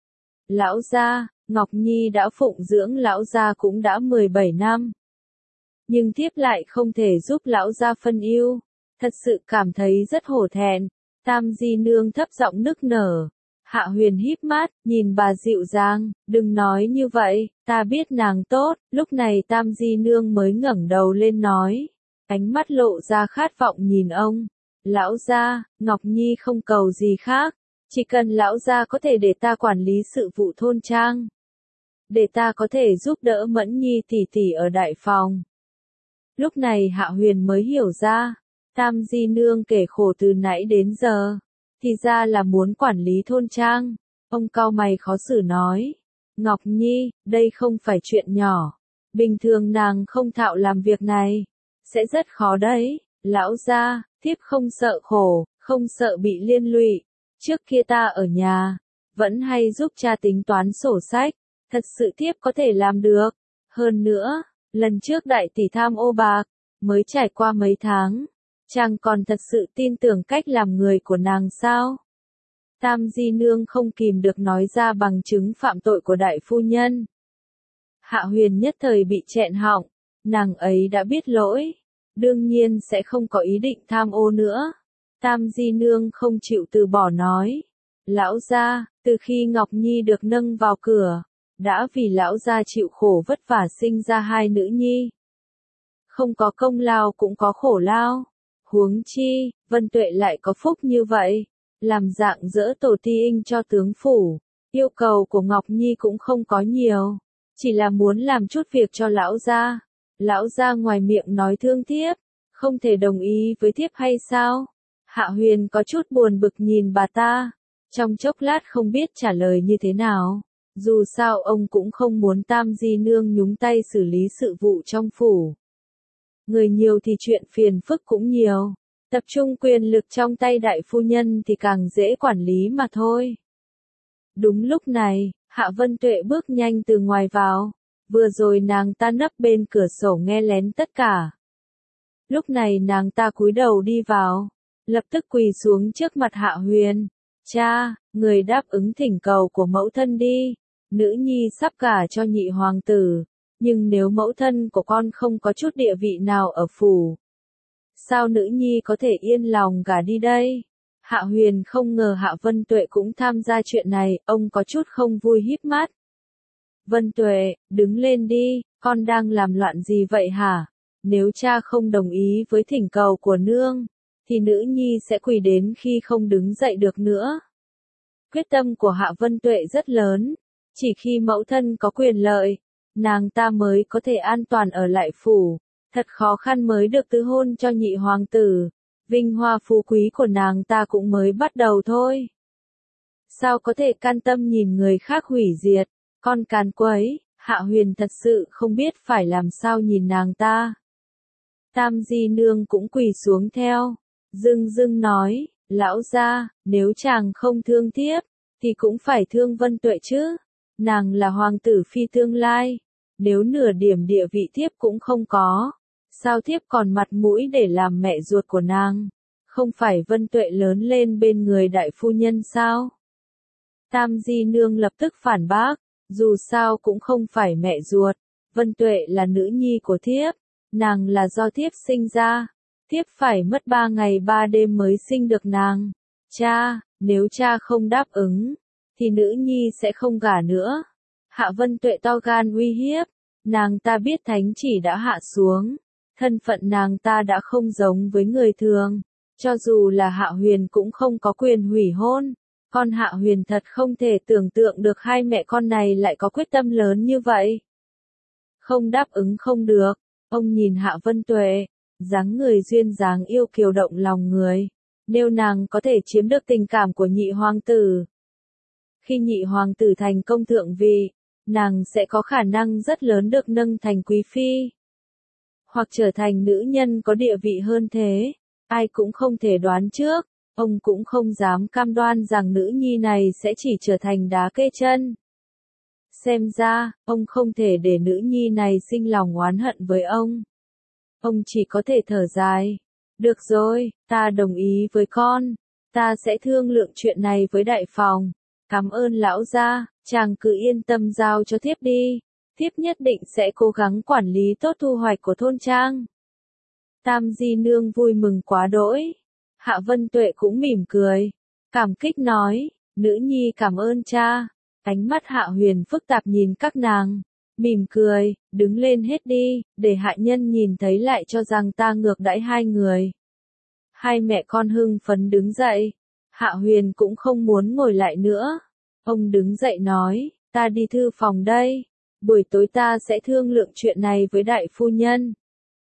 Lão gia, Ngọc Nhi đã phụng dưỡng lão gia cũng đã mười bảy năm. Nhưng thiếp lại không thể giúp lão gia phân ưu, thật sự cảm thấy rất hổ thẹn. Tam Di Nương thấp giọng nức nở. Hạ Huyền híp mắt, nhìn bà dịu dàng, đừng nói như vậy, ta biết nàng tốt. Lúc này Tam Di Nương mới ngẩng đầu lên nói, ánh mắt lộ ra khát vọng nhìn ông. Lão gia, Ngọc Nhi không cầu gì khác, chỉ cần lão gia có thể để ta quản lý sự vụ thôn trang, để ta có thể giúp đỡ Mẫn Nhi tỷ tỷ ở đại phòng. Lúc này Hạ Huyền mới hiểu ra, Tam Di Nương kể khổ từ nãy đến giờ, thì ra là muốn quản lý thôn trang. Ông cau mày khó xử nói, Ngọc Nhi, đây không phải chuyện nhỏ, bình thường nàng không thạo làm việc này, sẽ rất khó đấy. Lão gia, thiếp không sợ khổ, không sợ bị liên lụy. Trước kia ta ở nhà, vẫn hay giúp cha tính toán sổ sách, thật sự thiếp có thể làm được. Hơn nữa, lần trước đại tỷ tham ô bạc, mới trải qua mấy tháng, chàng còn thật sự tin tưởng cách làm người của nàng sao? Tam Di Nương không kìm được nói ra bằng chứng phạm tội của đại phu nhân. Hạ Huyền nhất thời bị chẹn họng, nàng ấy đã biết lỗi, đương nhiên sẽ không có ý định tham ô nữa. Tam Di Nương không chịu từ bỏ nói. Lão gia, từ khi Ngọc Nhi được nâng vào cửa, đã vì lão gia chịu khổ vất vả sinh ra hai nữ nhi. Không có công lao cũng có khổ lao. Huống chi, Vân Tuệ lại có phúc như vậy, làm dạng dỡ tổ ti inh cho tướng phủ. Yêu cầu của Ngọc Nhi cũng không có nhiều, chỉ là muốn làm chút việc cho lão gia. Lão gia ngoài miệng nói thương thiếp, không thể đồng ý với thiếp hay sao? Hạ Huyền có chút buồn bực nhìn bà ta, trong chốc lát không biết trả lời như thế nào. Dù sao ông cũng không muốn Tam Di Nương nhúng tay xử lý sự vụ trong phủ. Người nhiều thì chuyện phiền phức cũng nhiều, tập trung quyền lực trong tay đại phu nhân thì càng dễ quản lý mà thôi. Đúng lúc này, Hạ Vân Tuệ bước nhanh từ ngoài vào, vừa rồi nàng ta nấp bên cửa sổ nghe lén tất cả. Lúc này nàng ta cúi đầu đi vào, lập tức quỳ xuống trước mặt Hạ Huyền. Cha, người đáp ứng thỉnh cầu của mẫu thân đi, nữ nhi sắp gả cho nhị hoàng tử, nhưng nếu mẫu thân của con không có chút địa vị nào ở phủ, sao nữ nhi có thể yên lòng gả đi đây? Hạ Huyền không ngờ Hạ Vân Tuệ cũng tham gia chuyện này, ông có chút không vui híp mắt. Vân Tuệ, đứng lên đi, con đang làm loạn gì vậy hả? Nếu cha không đồng ý với thỉnh cầu của nương, thì nữ nhi sẽ quỳ đến khi không đứng dậy được nữa. Quyết tâm của Hạ Vân Tuệ rất lớn, chỉ khi mẫu thân có quyền lợi, nàng ta mới có thể an toàn ở lại phủ, thật khó khăn mới được tứ hôn cho nhị hoàng tử, vinh hoa phú quý của nàng ta cũng mới bắt đầu thôi. Sao có thể can tâm nhìn người khác hủy diệt, con càn quấy, Hạ Huyền thật sự không biết phải làm sao nhìn nàng ta. Tam Di Nương cũng quỳ xuống theo, dưng dưng nói, lão gia, nếu chàng không thương thiếp, thì cũng phải thương Vân Tuệ chứ, nàng là hoàng tử phi tương lai, nếu nửa điểm địa vị thiếp cũng không có, sao thiếp còn mặt mũi để làm mẹ ruột của nàng, không phải Vân Tuệ lớn lên bên người đại phu nhân sao? Tam Di Nương lập tức phản bác, dù sao cũng không phải mẹ ruột, Vân Tuệ là nữ nhi của thiếp, nàng là do thiếp sinh ra, thiếp phải mất ba ngày ba đêm mới sinh được nàng. Cha, nếu cha không đáp ứng, thì nữ nhi sẽ không gả nữa. Hạ Vân Tuệ to gan uy hiếp, nàng ta biết thánh chỉ đã hạ xuống, thân phận nàng ta đã không giống với người thường, cho dù là Hạ Huyền cũng không có quyền hủy hôn. Con Hạ Huyền thật không thể tưởng tượng được hai mẹ con này lại có quyết tâm lớn như vậy. Không đáp ứng không được, ông nhìn Hạ Vân Tuệ, dáng người duyên dáng yêu kiều động lòng người, nếu nàng có thể chiếm được tình cảm của nhị hoàng tử. Khi nhị hoàng tử thành công thượng vị, nàng sẽ có khả năng rất lớn được nâng thành quý phi, hoặc trở thành nữ nhân có địa vị hơn thế, ai cũng không thể đoán trước. Ông cũng không dám cam đoan rằng nữ nhi này sẽ chỉ trở thành đá kê chân. Xem ra, ông không thể để nữ nhi này sinh lòng oán hận với ông. Ông chỉ có thể thở dài. Được rồi, ta đồng ý với con. Ta sẽ thương lượng chuyện này với đại phòng. Cảm ơn lão gia, chàng cứ yên tâm giao cho thiếp đi. Thiếp nhất định sẽ cố gắng quản lý tốt thu hoạch của thôn trang. Tam Di Nương vui mừng quá đỗi. Hạ Vân Tuệ cũng mỉm cười, cảm kích nói, nữ nhi cảm ơn cha. Ánh mắt Hạ Huyền phức tạp nhìn các nàng, mỉm cười, đứng lên hết đi, để hạ nhân nhìn thấy lại cho rằng ta ngược đãi hai người. Hai mẹ con hưng phấn đứng dậy, Hạ Huyền cũng không muốn ngồi lại nữa. Ông đứng dậy nói, ta đi thư phòng đây, buổi tối ta sẽ thương lượng chuyện này với đại phu nhân.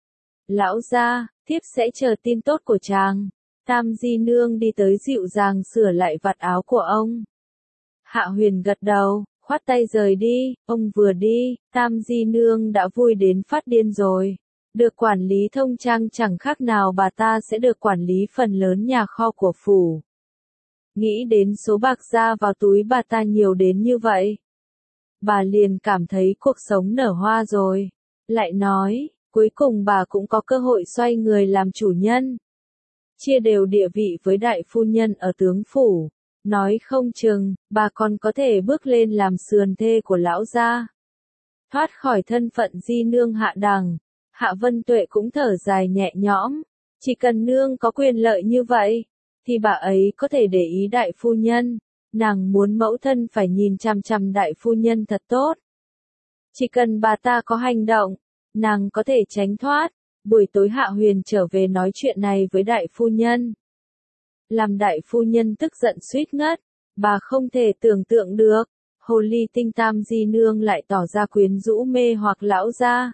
Lão gia, thiếp sẽ chờ tin tốt của chàng. Tam Di Nương đi tới dịu dàng sửa lại vạt áo của ông. Hạ Huyền gật đầu, khoát tay rời đi, ông vừa đi, Tam Di Nương đã vui đến phát điên rồi. Được quản lý thôn trang chẳng khác nào bà ta sẽ được quản lý phần lớn nhà kho của phủ. Nghĩ đến số bạc ra vào túi bà ta nhiều đến như vậy, bà liền cảm thấy cuộc sống nở hoa rồi. Lại nói, cuối cùng bà cũng có cơ hội xoay người làm chủ nhân, chia đều địa vị với đại phu nhân ở tướng phủ. Nói không chừng, bà còn có thể bước lên làm sườn thê của lão gia. Thoát khỏi thân phận di nương hạ đẳng, Hạ Vân Tuệ cũng thở dài nhẹ nhõm. Chỉ cần nương có quyền lợi như vậy, thì bà ấy có thể để ý đại phu nhân. Nàng muốn mẫu thân phải nhìn chằm chằm đại phu nhân thật tốt. Chỉ cần bà ta có hành động, nàng có thể tránh thoát. Buổi tối Hạ Huyền trở về nói chuyện này với đại phu nhân. Làm đại phu nhân tức giận suýt ngất. Bà không thể tưởng tượng được, hồ ly tinh Tam Di Nương lại tỏ ra quyến rũ mê hoặc lão gia.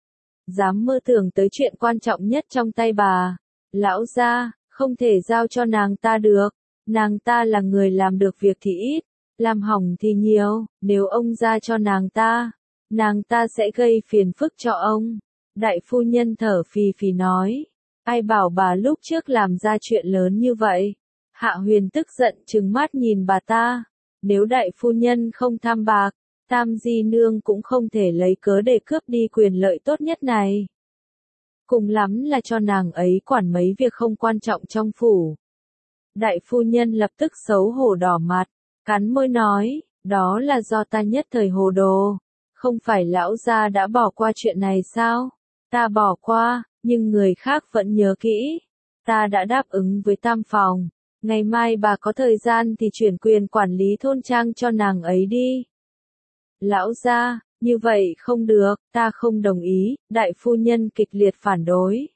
Dám mơ tưởng tới chuyện quan trọng nhất trong tay bà. Lão gia, không thể giao cho nàng ta được. Nàng ta là người làm được việc thì ít, làm hỏng thì nhiều. Nếu ông ra cho nàng ta, nàng ta sẽ gây phiền phức cho ông. Đại phu nhân thở phì phì nói. Ai bảo bà lúc trước làm ra chuyện lớn như vậy? Hạ Huyền tức giận trừng mắt nhìn bà ta. Nếu đại phu nhân không tham bạc, Tam Di Nương cũng không thể lấy cớ để cướp đi quyền lợi tốt nhất này. Cùng lắm là cho nàng ấy quản mấy việc không quan trọng trong phủ. Đại phu nhân lập tức xấu hổ đỏ mặt, cắn môi nói, đó là do ta nhất thời hồ đồ. Không phải lão gia đã bỏ qua chuyện này sao? Ta bỏ qua, nhưng người khác vẫn nhớ kỹ. Ta đã đáp ứng với Tam Phòng. Ngày mai bà có thời gian thì chuyển quyền quản lý thôn trang cho nàng ấy đi. Lão gia, như vậy không được, ta không đồng ý. Đại phu nhân kịch liệt phản đối.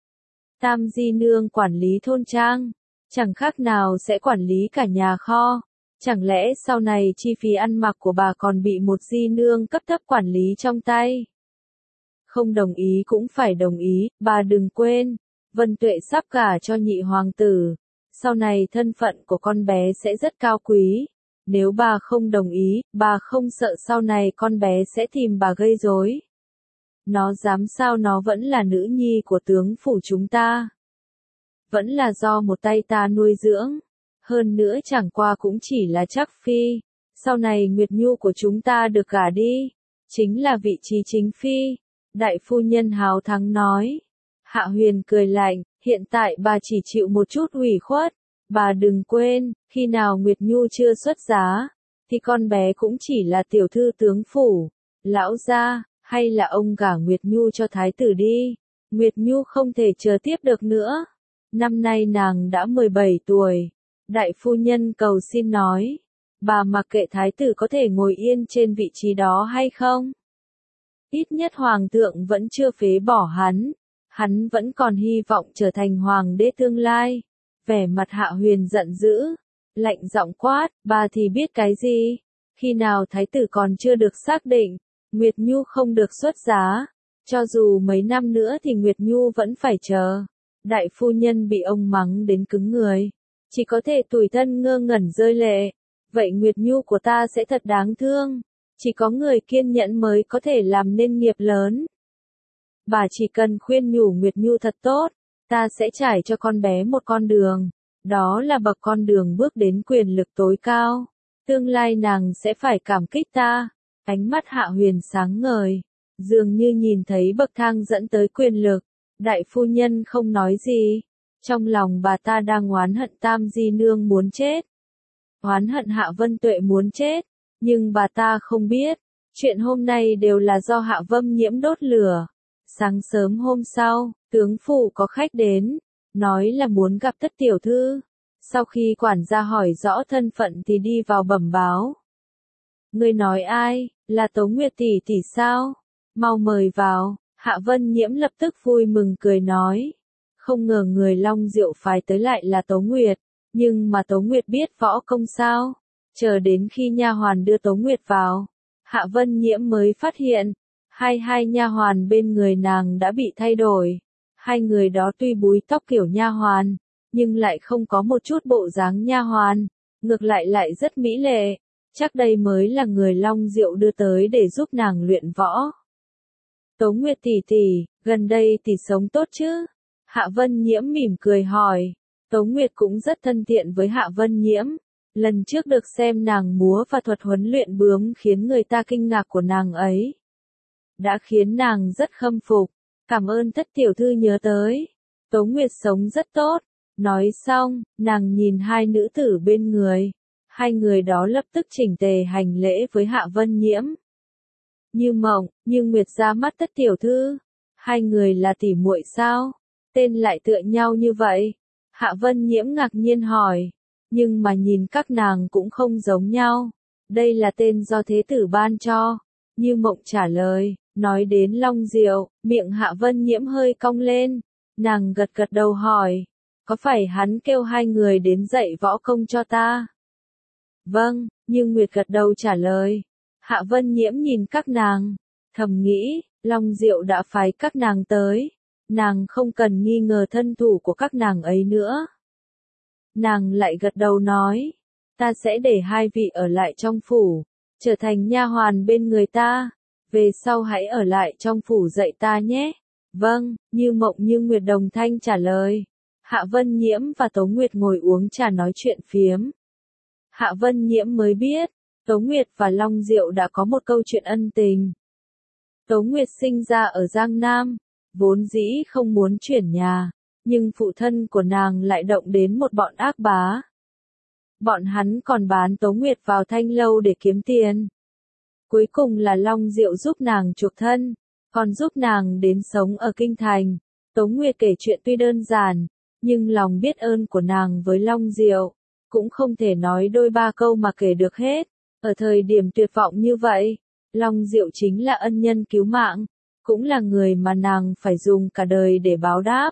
Tam Di Nương quản lý thôn trang, chẳng khác nào sẽ quản lý cả nhà kho. Chẳng lẽ sau này chi phí ăn mặc của bà còn bị một Di Nương cấp thấp quản lý trong tay? Không đồng ý cũng phải đồng ý, bà đừng quên, Vân Tuệ sắp gả cho nhị hoàng tử. Sau này thân phận của con bé sẽ rất cao quý. Nếu bà không đồng ý, bà không sợ sau này con bé sẽ tìm bà gây rối. Nó dám sao, nó vẫn là nữ nhi của tướng phủ chúng ta. Vẫn là do một tay ta nuôi dưỡng. Hơn nữa chẳng qua cũng chỉ là chắc phi. Sau này Nguyệt Nhu của chúng ta được gả đi, chính là vị trí chính phi. Đại phu nhân hào thắng nói. Hạ Huyền cười lạnh, hiện tại bà chỉ chịu một chút ủy khuất. Bà đừng quên, khi nào Nguyệt Nhu chưa xuất giá, thì con bé cũng chỉ là tiểu thư tướng phủ. Lão gia, hay là ông gả Nguyệt Nhu cho thái tử đi. Nguyệt Nhu không thể chờ tiếp được nữa. Năm nay nàng đã mười bảy tuổi. Đại phu nhân cầu xin nói. Bà mặc kệ thái tử có thể ngồi yên trên vị trí đó hay không? Ít nhất hoàng thượng vẫn chưa phế bỏ hắn. Hắn vẫn còn hy vọng trở thành hoàng đế tương lai. Vẻ mặt Hạ Huyền giận dữ, lạnh giọng quát, bà thì biết cái gì? Khi nào thái tử còn chưa được xác định, Nguyệt Nhu không được xuất giá. Cho dù mấy năm nữa thì Nguyệt Nhu vẫn phải chờ. Đại phu nhân bị ông mắng đến cứng người, chỉ có thể tủi thân ngơ ngẩn rơi lệ. Vậy Nguyệt Nhu của ta sẽ thật đáng thương. Chỉ có người kiên nhẫn mới có thể làm nên nghiệp lớn. Bà chỉ cần khuyên nhủ Nguyệt Nhu thật tốt, ta sẽ trải cho con bé một con đường. Đó là bậc con đường bước đến quyền lực tối cao. Tương lai nàng sẽ phải cảm kích ta. Ánh mắt Hạ Huyền sáng ngời, dường như nhìn thấy bậc thang dẫn tới quyền lực. Đại phu nhân không nói gì. Trong lòng bà ta đang oán hận Tam Di Nương muốn chết. Oán hận Hạ Vân Tuệ muốn chết. Nhưng bà ta không biết, chuyện hôm nay đều là do Hạ Vâm Nhiễm đốt lửa. Sáng sớm hôm sau, tướng phủ có khách đến, nói là muốn gặp Tất tiểu thư. Sau khi quản gia hỏi rõ thân phận thì đi vào bẩm báo. Người nói ai, là Tố Nguyệt tỷ tỷ sao? Mau mời vào. Hạ Vân Nhiễm lập tức vui mừng cười nói. Không ngờ người Long Diệu phái tới lại là Tố Nguyệt, nhưng mà Tố Nguyệt biết võ công sao? Chờ đến khi nha hoàn đưa Tố Nguyệt vào, Hạ Vân Nhiễm mới phát hiện, hai hai nha hoàn bên người nàng đã bị thay đổi. Hai người đó tuy búi tóc kiểu nha hoàn, nhưng lại không có một chút bộ dáng nha hoàn, ngược lại lại rất mỹ lệ. Chắc đây mới là người Long Diệu đưa tới để giúp nàng luyện võ. Tố Nguyệt tỷ tỷ, gần đây tỷ sống tốt chứ? Hạ Vân Nhiễm mỉm cười hỏi. Tố Nguyệt cũng rất thân thiện với Hạ Vân Nhiễm. Lần trước được xem nàng múa và thuật huấn luyện bướm khiến người ta kinh ngạc của nàng ấy, đã khiến nàng rất khâm phục. Cảm ơn Tất tiểu thư nhớ tới. Tố Nguyệt sống rất tốt. Nói xong, nàng nhìn hai nữ tử bên người. Hai người đó lập tức chỉnh tề hành lễ với Hạ Vân Nhiễm. Như mộng, như nguyệt ra mắt Tất tiểu thư. Hai người là tỉ muội sao? Tên lại tựa nhau như vậy? Hạ Vân Nhiễm ngạc nhiên hỏi. Nhưng mà nhìn các nàng cũng không giống nhau. Đây là tên do thế tử ban cho. Như Mộng trả lời, nói đến Long Diệu, miệng Hạ Vân Nhiễm hơi cong lên. Nàng gật gật đầu hỏi, có phải hắn kêu hai người đến dạy võ công cho ta? Vâng, Như Nguyệt gật đầu trả lời. Hạ Vân Nhiễm nhìn các nàng, thầm nghĩ, Long Diệu đã phái các nàng tới. Nàng không cần nghi ngờ thân thủ của các nàng ấy nữa. Nàng lại gật đầu nói, ta sẽ để hai vị ở lại trong phủ, trở thành nha hoàn bên người ta, về sau hãy ở lại trong phủ dạy ta nhé. Vâng, Như Mộng Như Nguyệt đồng thanh trả lời. Hạ Vân Nhiễm và Tố Nguyệt ngồi uống trà nói chuyện phiếm. Hạ Vân Nhiễm mới biết, Tố Nguyệt và Long Diệu đã có một câu chuyện ân tình. Tố Nguyệt sinh ra ở Giang Nam, vốn dĩ không muốn chuyển nhà, nhưng phụ thân của nàng lại động đến một bọn ác bá. Bọn hắn còn bán Tố Nguyệt vào Thanh Lâu để kiếm tiền. Cuối cùng là Long Diệu giúp nàng chuộc thân, còn giúp nàng đến sống ở Kinh Thành. Tố Nguyệt kể chuyện tuy đơn giản, nhưng lòng biết ơn của nàng với Long Diệu, cũng không thể nói đôi ba câu mà kể được hết. Ở thời điểm tuyệt vọng như vậy, Long Diệu chính là ân nhân cứu mạng, cũng là người mà nàng phải dùng cả đời để báo đáp.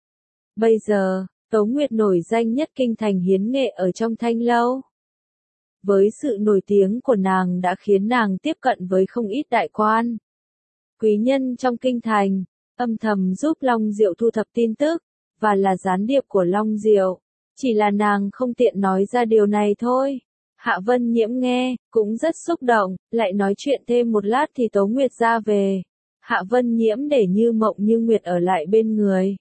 Bây giờ, Tố Nguyệt nổi danh nhất Kinh Thành hiến nghệ ở trong Thanh Lâu. Với sự nổi tiếng của nàng đã khiến nàng tiếp cận với không ít đại quan, quý nhân trong Kinh Thành, âm thầm giúp Long Diệu thu thập tin tức, và là gián điệp của Long Diệu. Chỉ là nàng không tiện nói ra điều này thôi. Hạ Vân Nhiễm nghe, cũng rất xúc động, lại nói chuyện thêm một lát thì Tố Nguyệt ra về. Hạ Vân Nhiễm để Như Mộng Như Nguyệt ở lại bên người.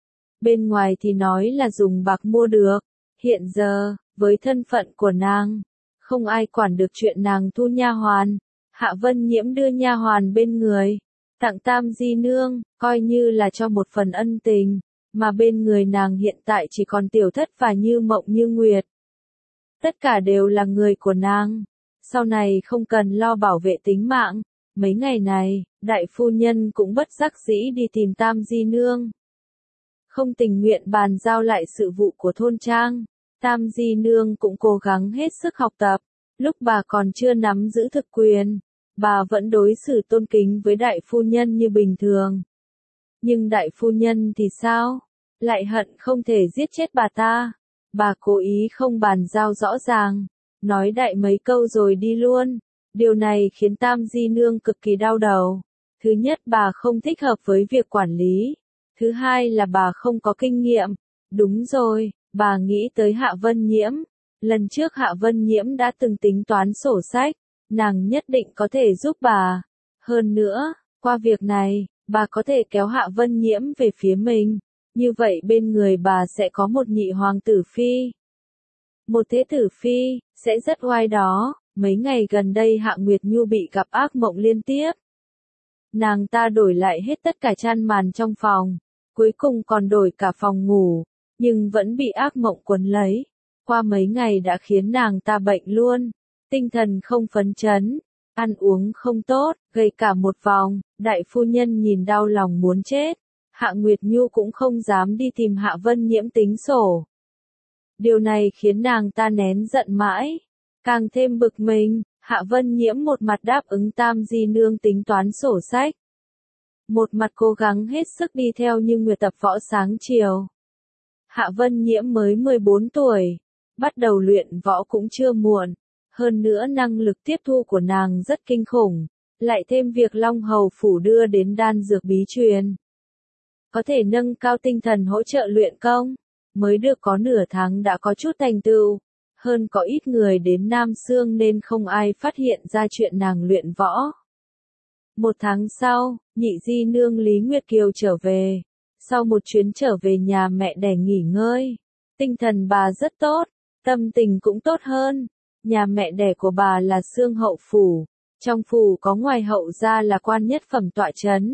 Bên ngoài thì nói là dùng bạc mua được. Hiện giờ, với thân phận của nàng, không ai quản được chuyện nàng thu nha hoàn. Hạ Vân Nhiễm đưa nha hoàn bên người, tặng Tam Di Nương, coi như là cho một phần ân tình, mà bên người nàng hiện tại chỉ còn Tiểu Thất và Như Mộng Như Nguyệt. Tất cả đều là người của nàng, sau này không cần lo bảo vệ tính mạng. Mấy ngày này, đại phu nhân cũng bất đắc dĩ đi tìm Tam Di Nương. Không tình nguyện bàn giao lại sự vụ của thôn trang, Tam Di Nương cũng cố gắng hết sức học tập. Lúc bà còn chưa nắm giữ thực quyền, bà vẫn đối xử tôn kính với đại phu nhân như bình thường. Nhưng đại phu nhân thì sao? Lại hận không thể giết chết bà ta. Bà cố ý không bàn giao rõ ràng, nói đại mấy câu rồi đi luôn. Điều này khiến Tam Di Nương cực kỳ đau đầu. Thứ nhất, bà không thích hợp với việc quản lý. Thứ hai là bà không có kinh nghiệm. Đúng rồi, bà nghĩ tới Hạ Vân Nhiễm. Lần trước Hạ Vân Nhiễm đã từng tính toán sổ sách, nàng nhất định có thể giúp bà. Hơn nữa, qua việc này, bà có thể kéo Hạ Vân Nhiễm về phía mình. Như vậy bên người bà sẽ có một nhị hoàng tử phi. Một thế tử phi, sẽ rất oai đó. Mấy ngày gần đây Hạ Nguyệt Nhu bị gặp ác mộng liên tiếp. Nàng ta đổi lại hết tất cả chăn màn trong phòng, cuối cùng còn đổi cả phòng ngủ, nhưng vẫn bị ác mộng quấn lấy. Qua mấy ngày đã khiến nàng ta bệnh luôn, tinh thần không phấn chấn, ăn uống không tốt, gầy cả một vòng. Đại phu nhân nhìn đau lòng muốn chết. Hạ Nguyệt Nhu cũng không dám đi tìm Hạ Vân Nhiễm tính sổ. Điều này khiến nàng ta nén giận mãi, càng thêm bực mình. Hạ Vân Nhiễm một mặt đáp ứng Tam Di Nương tính toán sổ sách, một mặt cố gắng hết sức đi theo Như Nguyệt tập võ sáng chiều. Hạ Vân Nhiễm mới mười bốn tuổi, bắt đầu luyện võ cũng chưa muộn, hơn nữa năng lực tiếp thu của nàng rất kinh khủng, lại thêm việc Long Hầu phủ đưa đến đan dược bí truyền, có thể nâng cao tinh thần hỗ trợ luyện công. Mới được có nửa tháng đã có chút thành tựu, hơn có ít người đến Nam Xương nên không ai phát hiện ra chuyện nàng luyện võ. Một tháng sau, nhị di nương Lý Nguyệt Kiều trở về. Sau một chuyến trở về nhà mẹ đẻ nghỉ ngơi, tinh thần bà rất tốt, tâm tình cũng tốt hơn. Nhà mẹ đẻ của bà là Xương Hậu Phủ, trong phủ có ngoài hậu ra là quan nhất phẩm tọa chấn.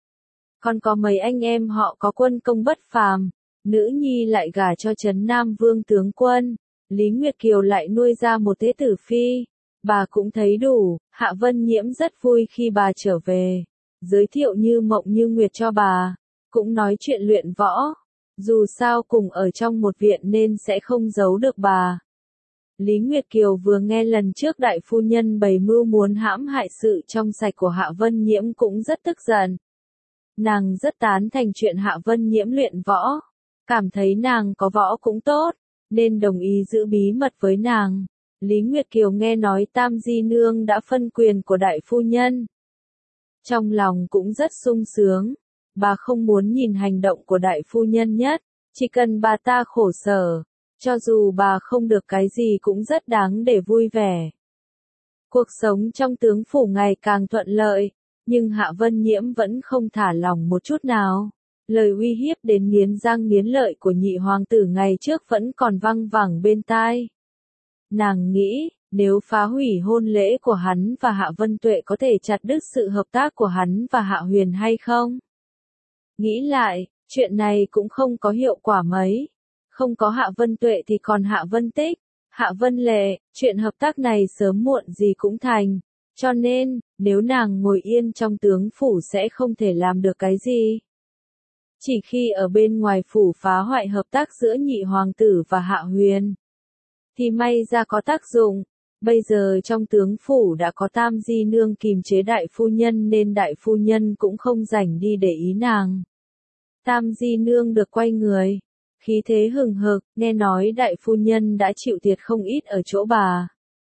Còn có mấy anh em họ có quân công bất phàm, nữ nhi lại gả cho Trấn Nam Vương tướng quân, Lý Nguyệt Kiều lại nuôi ra một thế tử phi. Bà cũng thấy đủ. Hạ Vân Nhiễm rất vui khi bà trở về. giới thiệu Như Mộng Như Nguyệt cho bà, cũng nói chuyện luyện võ. Dù sao cùng ở trong một viện nên sẽ không giấu được bà. Lý Nguyệt Kiều vừa nghe lần trước đại phu nhân bày mưu muốn hãm hại sự trong sạch của Hạ Vân Nhiễm cũng rất tức giận. Nàng rất tán thành chuyện Hạ Vân Nhiễm luyện võ, cảm thấy nàng có võ cũng tốt, nên đồng ý giữ bí mật với nàng. Lý Nguyệt Kiều nghe nói Tam Di Nương đã phân quyền của đại phu nhân. Trong lòng cũng rất sung sướng, bà không muốn nhìn hành động của đại phu nhân nhất, chỉ cần bà ta khổ sở, cho dù bà không được cái gì cũng rất đáng để vui vẻ. Cuộc sống trong tướng phủ ngày càng thuận lợi, nhưng Hạ Vân Nhiễm vẫn không thả lỏng một chút nào. Lời uy hiếp đến nghiến răng nghiến lợi của nhị hoàng tử ngày trước vẫn còn văng vẳng bên tai. Nàng nghĩ, nếu phá hủy hôn lễ của hắn và Hạ Vân Tuệ có thể chặt đứt sự hợp tác của hắn và Hạ Huyền hay không? Nghĩ lại, chuyện này cũng không có hiệu quả mấy. Không có Hạ Vân Tuệ thì còn Hạ Vân Tích, Hạ Vân Lệ, chuyện hợp tác này sớm muộn gì cũng thành. Cho nên, nếu nàng ngồi yên trong tướng phủ sẽ không thể làm được cái gì. Chỉ khi ở bên ngoài phủ phá hoại hợp tác giữa nhị hoàng tử và Hạ Huyền, thì may ra có tác dụng. Bây giờ trong tướng phủ đã có Tam Di Nương kìm chế đại phu nhân nên đại phu nhân cũng không rảnh đi để ý nàng. Tam Di Nương được quay người, khí thế hừng hực, nghe nói đại phu nhân đã chịu thiệt không ít ở chỗ bà.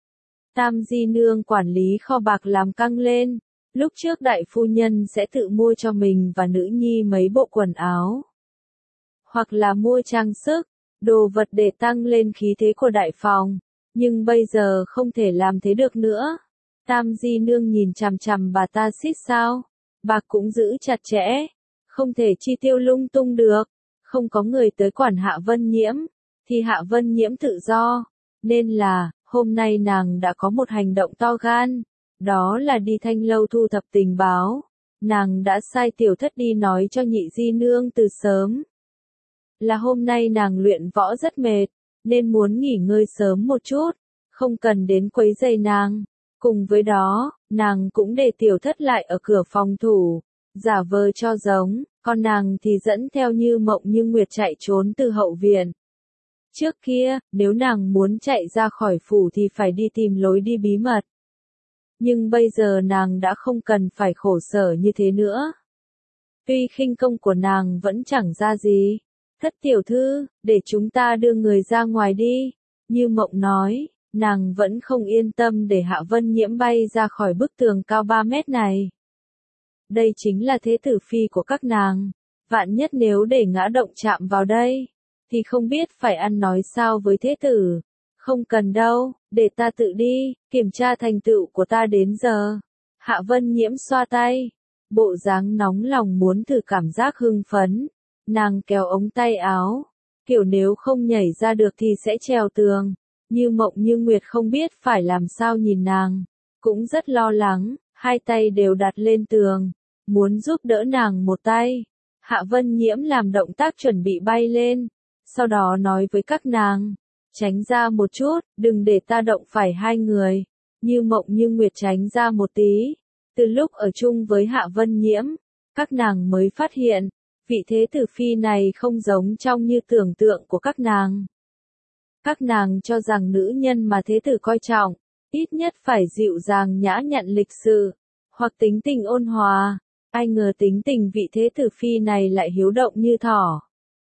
Tam Di Nương quản lý kho bạc làm căng lên, lúc trước đại phu nhân sẽ tự mua cho mình và nữ nhi mấy bộ quần áo. Hoặc là mua trang sức, đồ vật để tăng lên khí thế của đại phòng, nhưng bây giờ không thể làm thế được nữa. Tam Di Nương nhìn chằm chằm bà ta xít sao, bạc cũng giữ chặt chẽ, không thể chi tiêu lung tung được, không có người tới quản Hạ Vân Nhiễm, thì Hạ Vân Nhiễm tự do, nên là, hôm nay nàng đã có một hành động to gan, đó là đi Thanh Lâu thu thập tình báo, nàng đã sai tiểu thất đi nói cho nhị Di Nương từ sớm. Là hôm nay nàng luyện võ rất mệt, nên muốn nghỉ ngơi sớm một chút, không cần đến quấy rầy nàng. Cùng với đó, nàng cũng để tiểu thất lại ở cửa phòng thủ, giả vờ cho giống, còn nàng thì dẫn theo Như Mộng Như Nguyệt chạy trốn từ hậu viện. Trước kia, nếu nàng muốn chạy ra khỏi phủ thì phải đi tìm lối đi bí mật. Nhưng bây giờ nàng đã không cần phải khổ sở như thế nữa. Tuy khinh công của nàng vẫn chẳng ra gì. Thất tiểu thư, để chúng ta đưa người ra ngoài đi. Như Mộng nói, nàng vẫn không yên tâm để Hạ Vân Nhiễm bay ra khỏi bức tường cao ba mét này. Đây chính là thế tử phi của các nàng. Vạn nhất nếu để ngã động chạm vào đây, thì không biết phải ăn nói sao với thế tử. Không cần đâu, để ta tự đi, kiểm tra thành tựu của ta đến giờ. Hạ Vân Nhiễm xoa tay, bộ dáng nóng lòng muốn thử cảm giác hưng phấn. Nàng kéo ống tay áo, kiểu nếu không nhảy ra được thì sẽ trèo tường. Như Mộng Như Nguyệt không biết phải làm sao nhìn nàng, cũng rất lo lắng, hai tay đều đặt lên tường, muốn giúp đỡ nàng một tay. Hạ Vân Nhiễm làm động tác chuẩn bị bay lên, sau đó nói với các nàng, tránh ra một chút, đừng để ta động phải hai người. Như Mộng Như Nguyệt tránh ra một tí, từ lúc ở chung với Hạ Vân Nhiễm, các nàng mới phát hiện, vị thế tử phi này không giống trong như tưởng tượng của các nàng. Các nàng cho rằng nữ nhân mà thế tử coi trọng, ít nhất phải dịu dàng nhã nhặn lịch sự, hoặc tính tình ôn hòa. Ai ngờ tính tình vị thế tử phi này lại hiếu động như thỏ.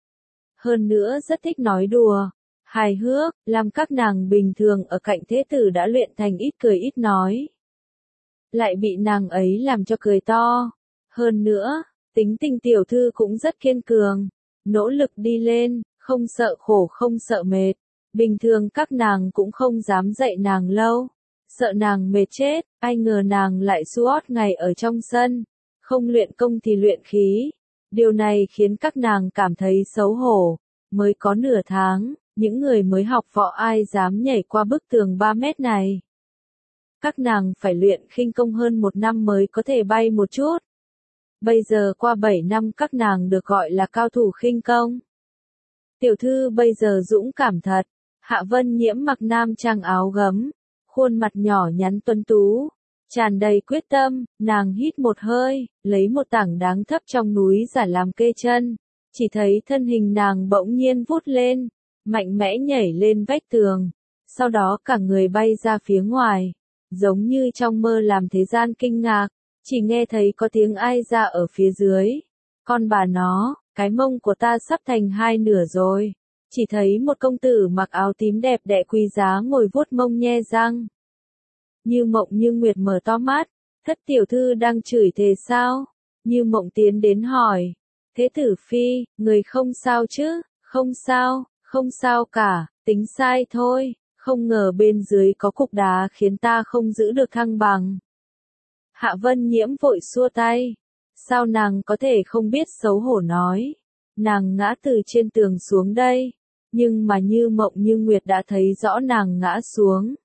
Hơn nữa rất thích nói đùa, hài hước, làm các nàng bình thường ở cạnh thế tử đã luyện thành ít cười ít nói. Lại bị nàng ấy làm cho cười to. Hơn nữa, tính tình tiểu thư cũng rất kiên cường, nỗ lực đi lên, không sợ khổ không sợ mệt. Bình thường các nàng cũng không dám dạy nàng lâu, sợ nàng mệt chết, ai ngờ nàng lại suốt ngày ở trong sân, không luyện công thì luyện khí. Điều này khiến các nàng cảm thấy xấu hổ, mới có nửa tháng, những người mới học võ ai dám nhảy qua bức tường ba mét này. Các nàng phải luyện khinh công hơn một năm mới có thể bay một chút. Bây giờ qua bảy năm các nàng được gọi là cao thủ khinh công. Tiểu thư bây giờ dũng cảm thật. Hạ Vân Nhiễm mặc nam trang áo gấm, khuôn mặt nhỏ nhắn tuấn tú, Tràn đầy quyết tâm, nàng hít một hơi, lấy một tảng đá thấp trong núi giả làm kê chân. Chỉ thấy thân hình nàng bỗng nhiên vút lên, mạnh mẽ nhảy lên vách tường. Sau đó cả người bay ra phía ngoài, giống như trong mơ làm thế gian kinh ngạc. Chỉ nghe thấy có tiếng ai ra ở phía dưới. Con bà nó, cái mông của ta sắp thành hai nửa rồi. Chỉ thấy một công tử mặc áo tím đẹp đẽ quý giá ngồi vuốt mông nhe răng. Như Mộng Như Nguyệt mở to mắt, thất tiểu thư đang chửi thề sao? Như Mộng tiến đến hỏi. Thế tử phi, người không sao chứ? Không sao, không sao cả, tính sai thôi. Không ngờ bên dưới có cục đá khiến ta không giữ được thăng bằng. Hạ Vân Nhiễm vội xua tay. Sao nàng có thể không biết xấu hổ nói? Nàng ngã từ trên tường xuống đây. Nhưng mà Như Mộng Như Nguyệt đã thấy rõ nàng ngã xuống.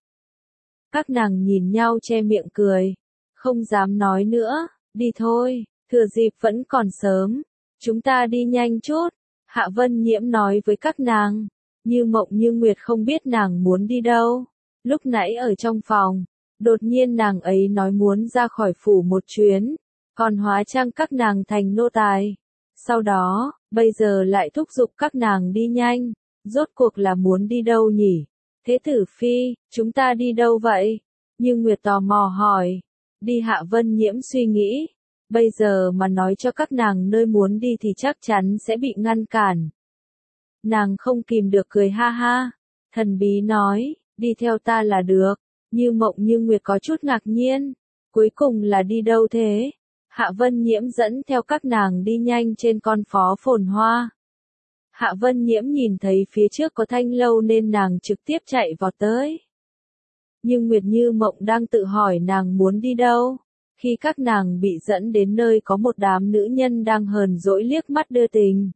Các nàng nhìn nhau che miệng cười. Không dám nói nữa, đi thôi, thừa dịp vẫn còn sớm. Chúng ta đi nhanh chút. Hạ Vân Nhiễm nói với các nàng. Như Mộng Như Nguyệt không biết nàng muốn đi đâu. Lúc nãy ở trong phòng, đột nhiên nàng ấy nói muốn ra khỏi phủ một chuyến, còn hóa trang các nàng thành nô tài. Sau đó, bây giờ lại thúc giục các nàng đi nhanh. Rốt cuộc là muốn đi đâu nhỉ? Thế tử phi, chúng ta đi đâu vậy? Như Nguyệt tò mò hỏi. Đi. Hạ Vân Nhiễm suy nghĩ. Bây giờ mà nói cho các nàng nơi muốn đi thì chắc chắn sẽ bị ngăn cản. Nàng không kìm được cười ha ha. Thần bí nói, đi theo ta là được. Như Mộng Như Nguyệt có chút ngạc nhiên. Cuối cùng là đi đâu thế? Hạ Vân Nhiễm dẫn theo các nàng đi nhanh trên con phố phồn hoa. Hạ Vân Nhiễm nhìn thấy phía trước có thanh lâu nên nàng trực tiếp chạy vọt tới. Nhưng Nguyệt Như Mộng đang tự hỏi nàng muốn đi đâu. Khi các nàng bị dẫn đến nơi có một đám nữ nhân đang hờn dỗi liếc mắt đưa tình.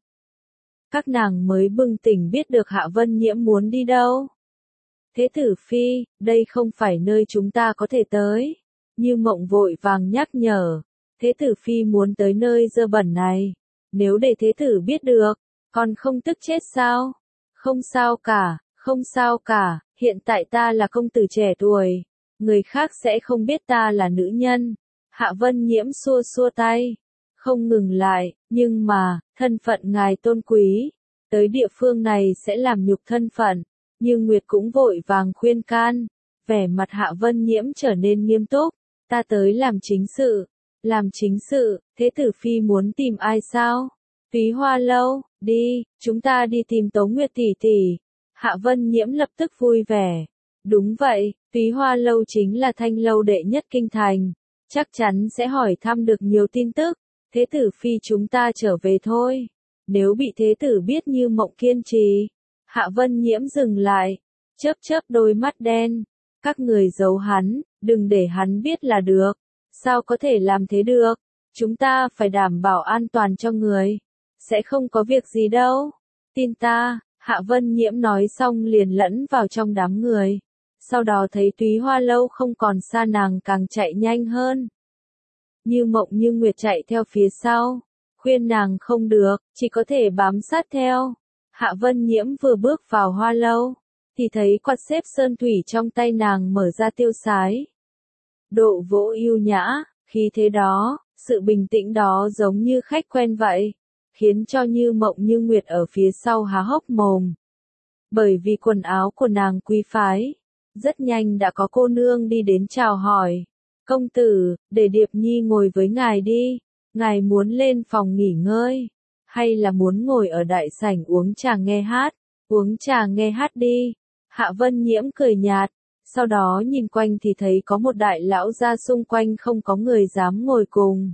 Các nàng mới bừng tỉnh biết được Hạ Vân Nhiễm muốn đi đâu. Thế tử phi, đây không phải nơi chúng ta có thể tới. Như Mộng vội vàng nhắc nhở. Thế tử phi muốn tới nơi dơ bẩn này. Nếu để thế tử biết được, còn không tức chết sao? Không sao cả, không sao cả, hiện tại ta là công tử trẻ tuổi. Người khác sẽ không biết ta là nữ nhân. Hạ Vân Nhiễm xua xua tay. Không ngừng lại, nhưng mà, thân phận ngài tôn quý. Tới địa phương này sẽ làm nhục thân phận. Như Nguyệt cũng vội vàng khuyên can. Vẻ mặt Hạ Vân Nhiễm trở nên nghiêm túc. Ta tới làm chính sự. Làm chính sự, thế tử phi muốn tìm ai sao? Túy Hoa Lâu, đi, chúng ta đi tìm Tống Nguyệt tỷ tỷ. Hạ Vân Nhiễm lập tức vui vẻ. Đúng vậy, Túy Hoa Lâu chính là thanh lâu đệ nhất kinh thành. Chắc chắn sẽ hỏi thăm được nhiều tin tức. Thế tử phi chúng ta trở về thôi. Nếu bị thế tử biết Như Mộng kiên trì. Hạ Vân Nhiễm dừng lại. Chớp chớp đôi mắt đen. Các người giấu hắn, đừng để hắn biết là được. Sao có thể làm thế được? Chúng ta phải đảm bảo an toàn cho người. Sẽ không có việc gì đâu. Tin ta, Hạ Vân Nhiễm nói xong liền lẫn vào trong đám người. Sau đó thấy Túy Hoa Lâu không còn xa nàng càng chạy nhanh hơn. Như Mộng Như Nguyệt chạy theo phía sau. Khuyên nàng không được, chỉ có thể bám sát theo. Hạ Vân Nhiễm vừa bước vào Hoa Lâu. Thì thấy quạt xếp sơn thủy trong tay nàng mở ra tiêu sái. Độ vỗ yêu nhã, khí thế đó, sự bình tĩnh đó giống như khách quen vậy. Khiến cho Như Mộng Như Nguyệt ở phía sau há hốc mồm. Bởi vì quần áo của nàng quý phái. Rất nhanh đã có cô nương đi đến chào hỏi. Công tử, để Điệp Nhi ngồi với ngài đi. Ngài muốn lên phòng nghỉ ngơi. Hay là muốn ngồi ở đại sảnh uống trà nghe hát. Uống trà nghe hát đi. Hạ Vân Nhiễm cười nhạt. Sau đó nhìn quanh thì thấy có một đại lão gia xung quanh không có người dám ngồi cùng.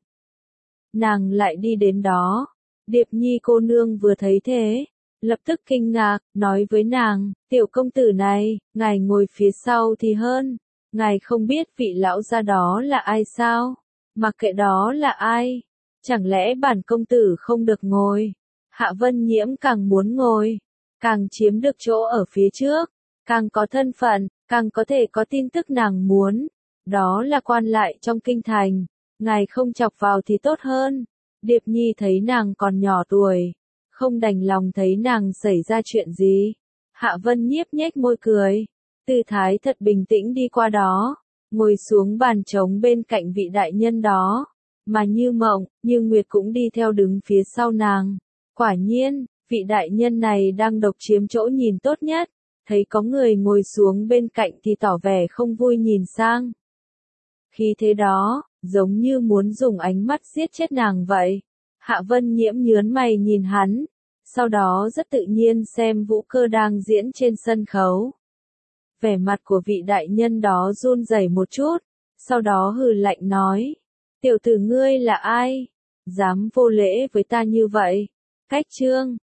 Nàng lại đi đến đó. Điệp Nhi cô nương vừa thấy thế, lập tức kinh ngạc, nói với nàng, tiểu công tử này, ngài ngồi phía sau thì hơn. Ngài không biết vị lão gia đó là ai sao? Mặc kệ đó là ai? Chẳng lẽ bản công tử không được ngồi? Hạ Vân Nhiễm càng muốn ngồi, càng chiếm được chỗ ở phía trước, càng có thân phận, càng có thể có tin tức nàng muốn. Đó là quan lại trong kinh thành. Ngài không chọc vào thì tốt hơn. Điệp Nhi thấy nàng còn nhỏ tuổi, không đành lòng thấy nàng xảy ra chuyện gì. Hạ Vân Nhiếp nhếch môi cười, tư thái thật bình tĩnh đi qua đó, ngồi xuống bàn trống bên cạnh vị đại nhân đó, mà Như Mộng, Như Nguyệt cũng đi theo đứng phía sau nàng. Quả nhiên, vị đại nhân này đang độc chiếm chỗ nhìn tốt nhất, thấy có người ngồi xuống bên cạnh thì tỏ vẻ không vui nhìn sang. Khi thế đó, giống như muốn dùng ánh mắt giết chết nàng vậy. Hạ Vân Nhiễm nhớn mày nhìn hắn, sau đó rất tự nhiên xem Vũ Cơ đang diễn trên sân khấu. Vẻ mặt của vị đại nhân đó run rẩy một chút, sau đó hừ lạnh nói, tiểu tử ngươi là ai? Dám vô lễ với ta như vậy? Cách trương,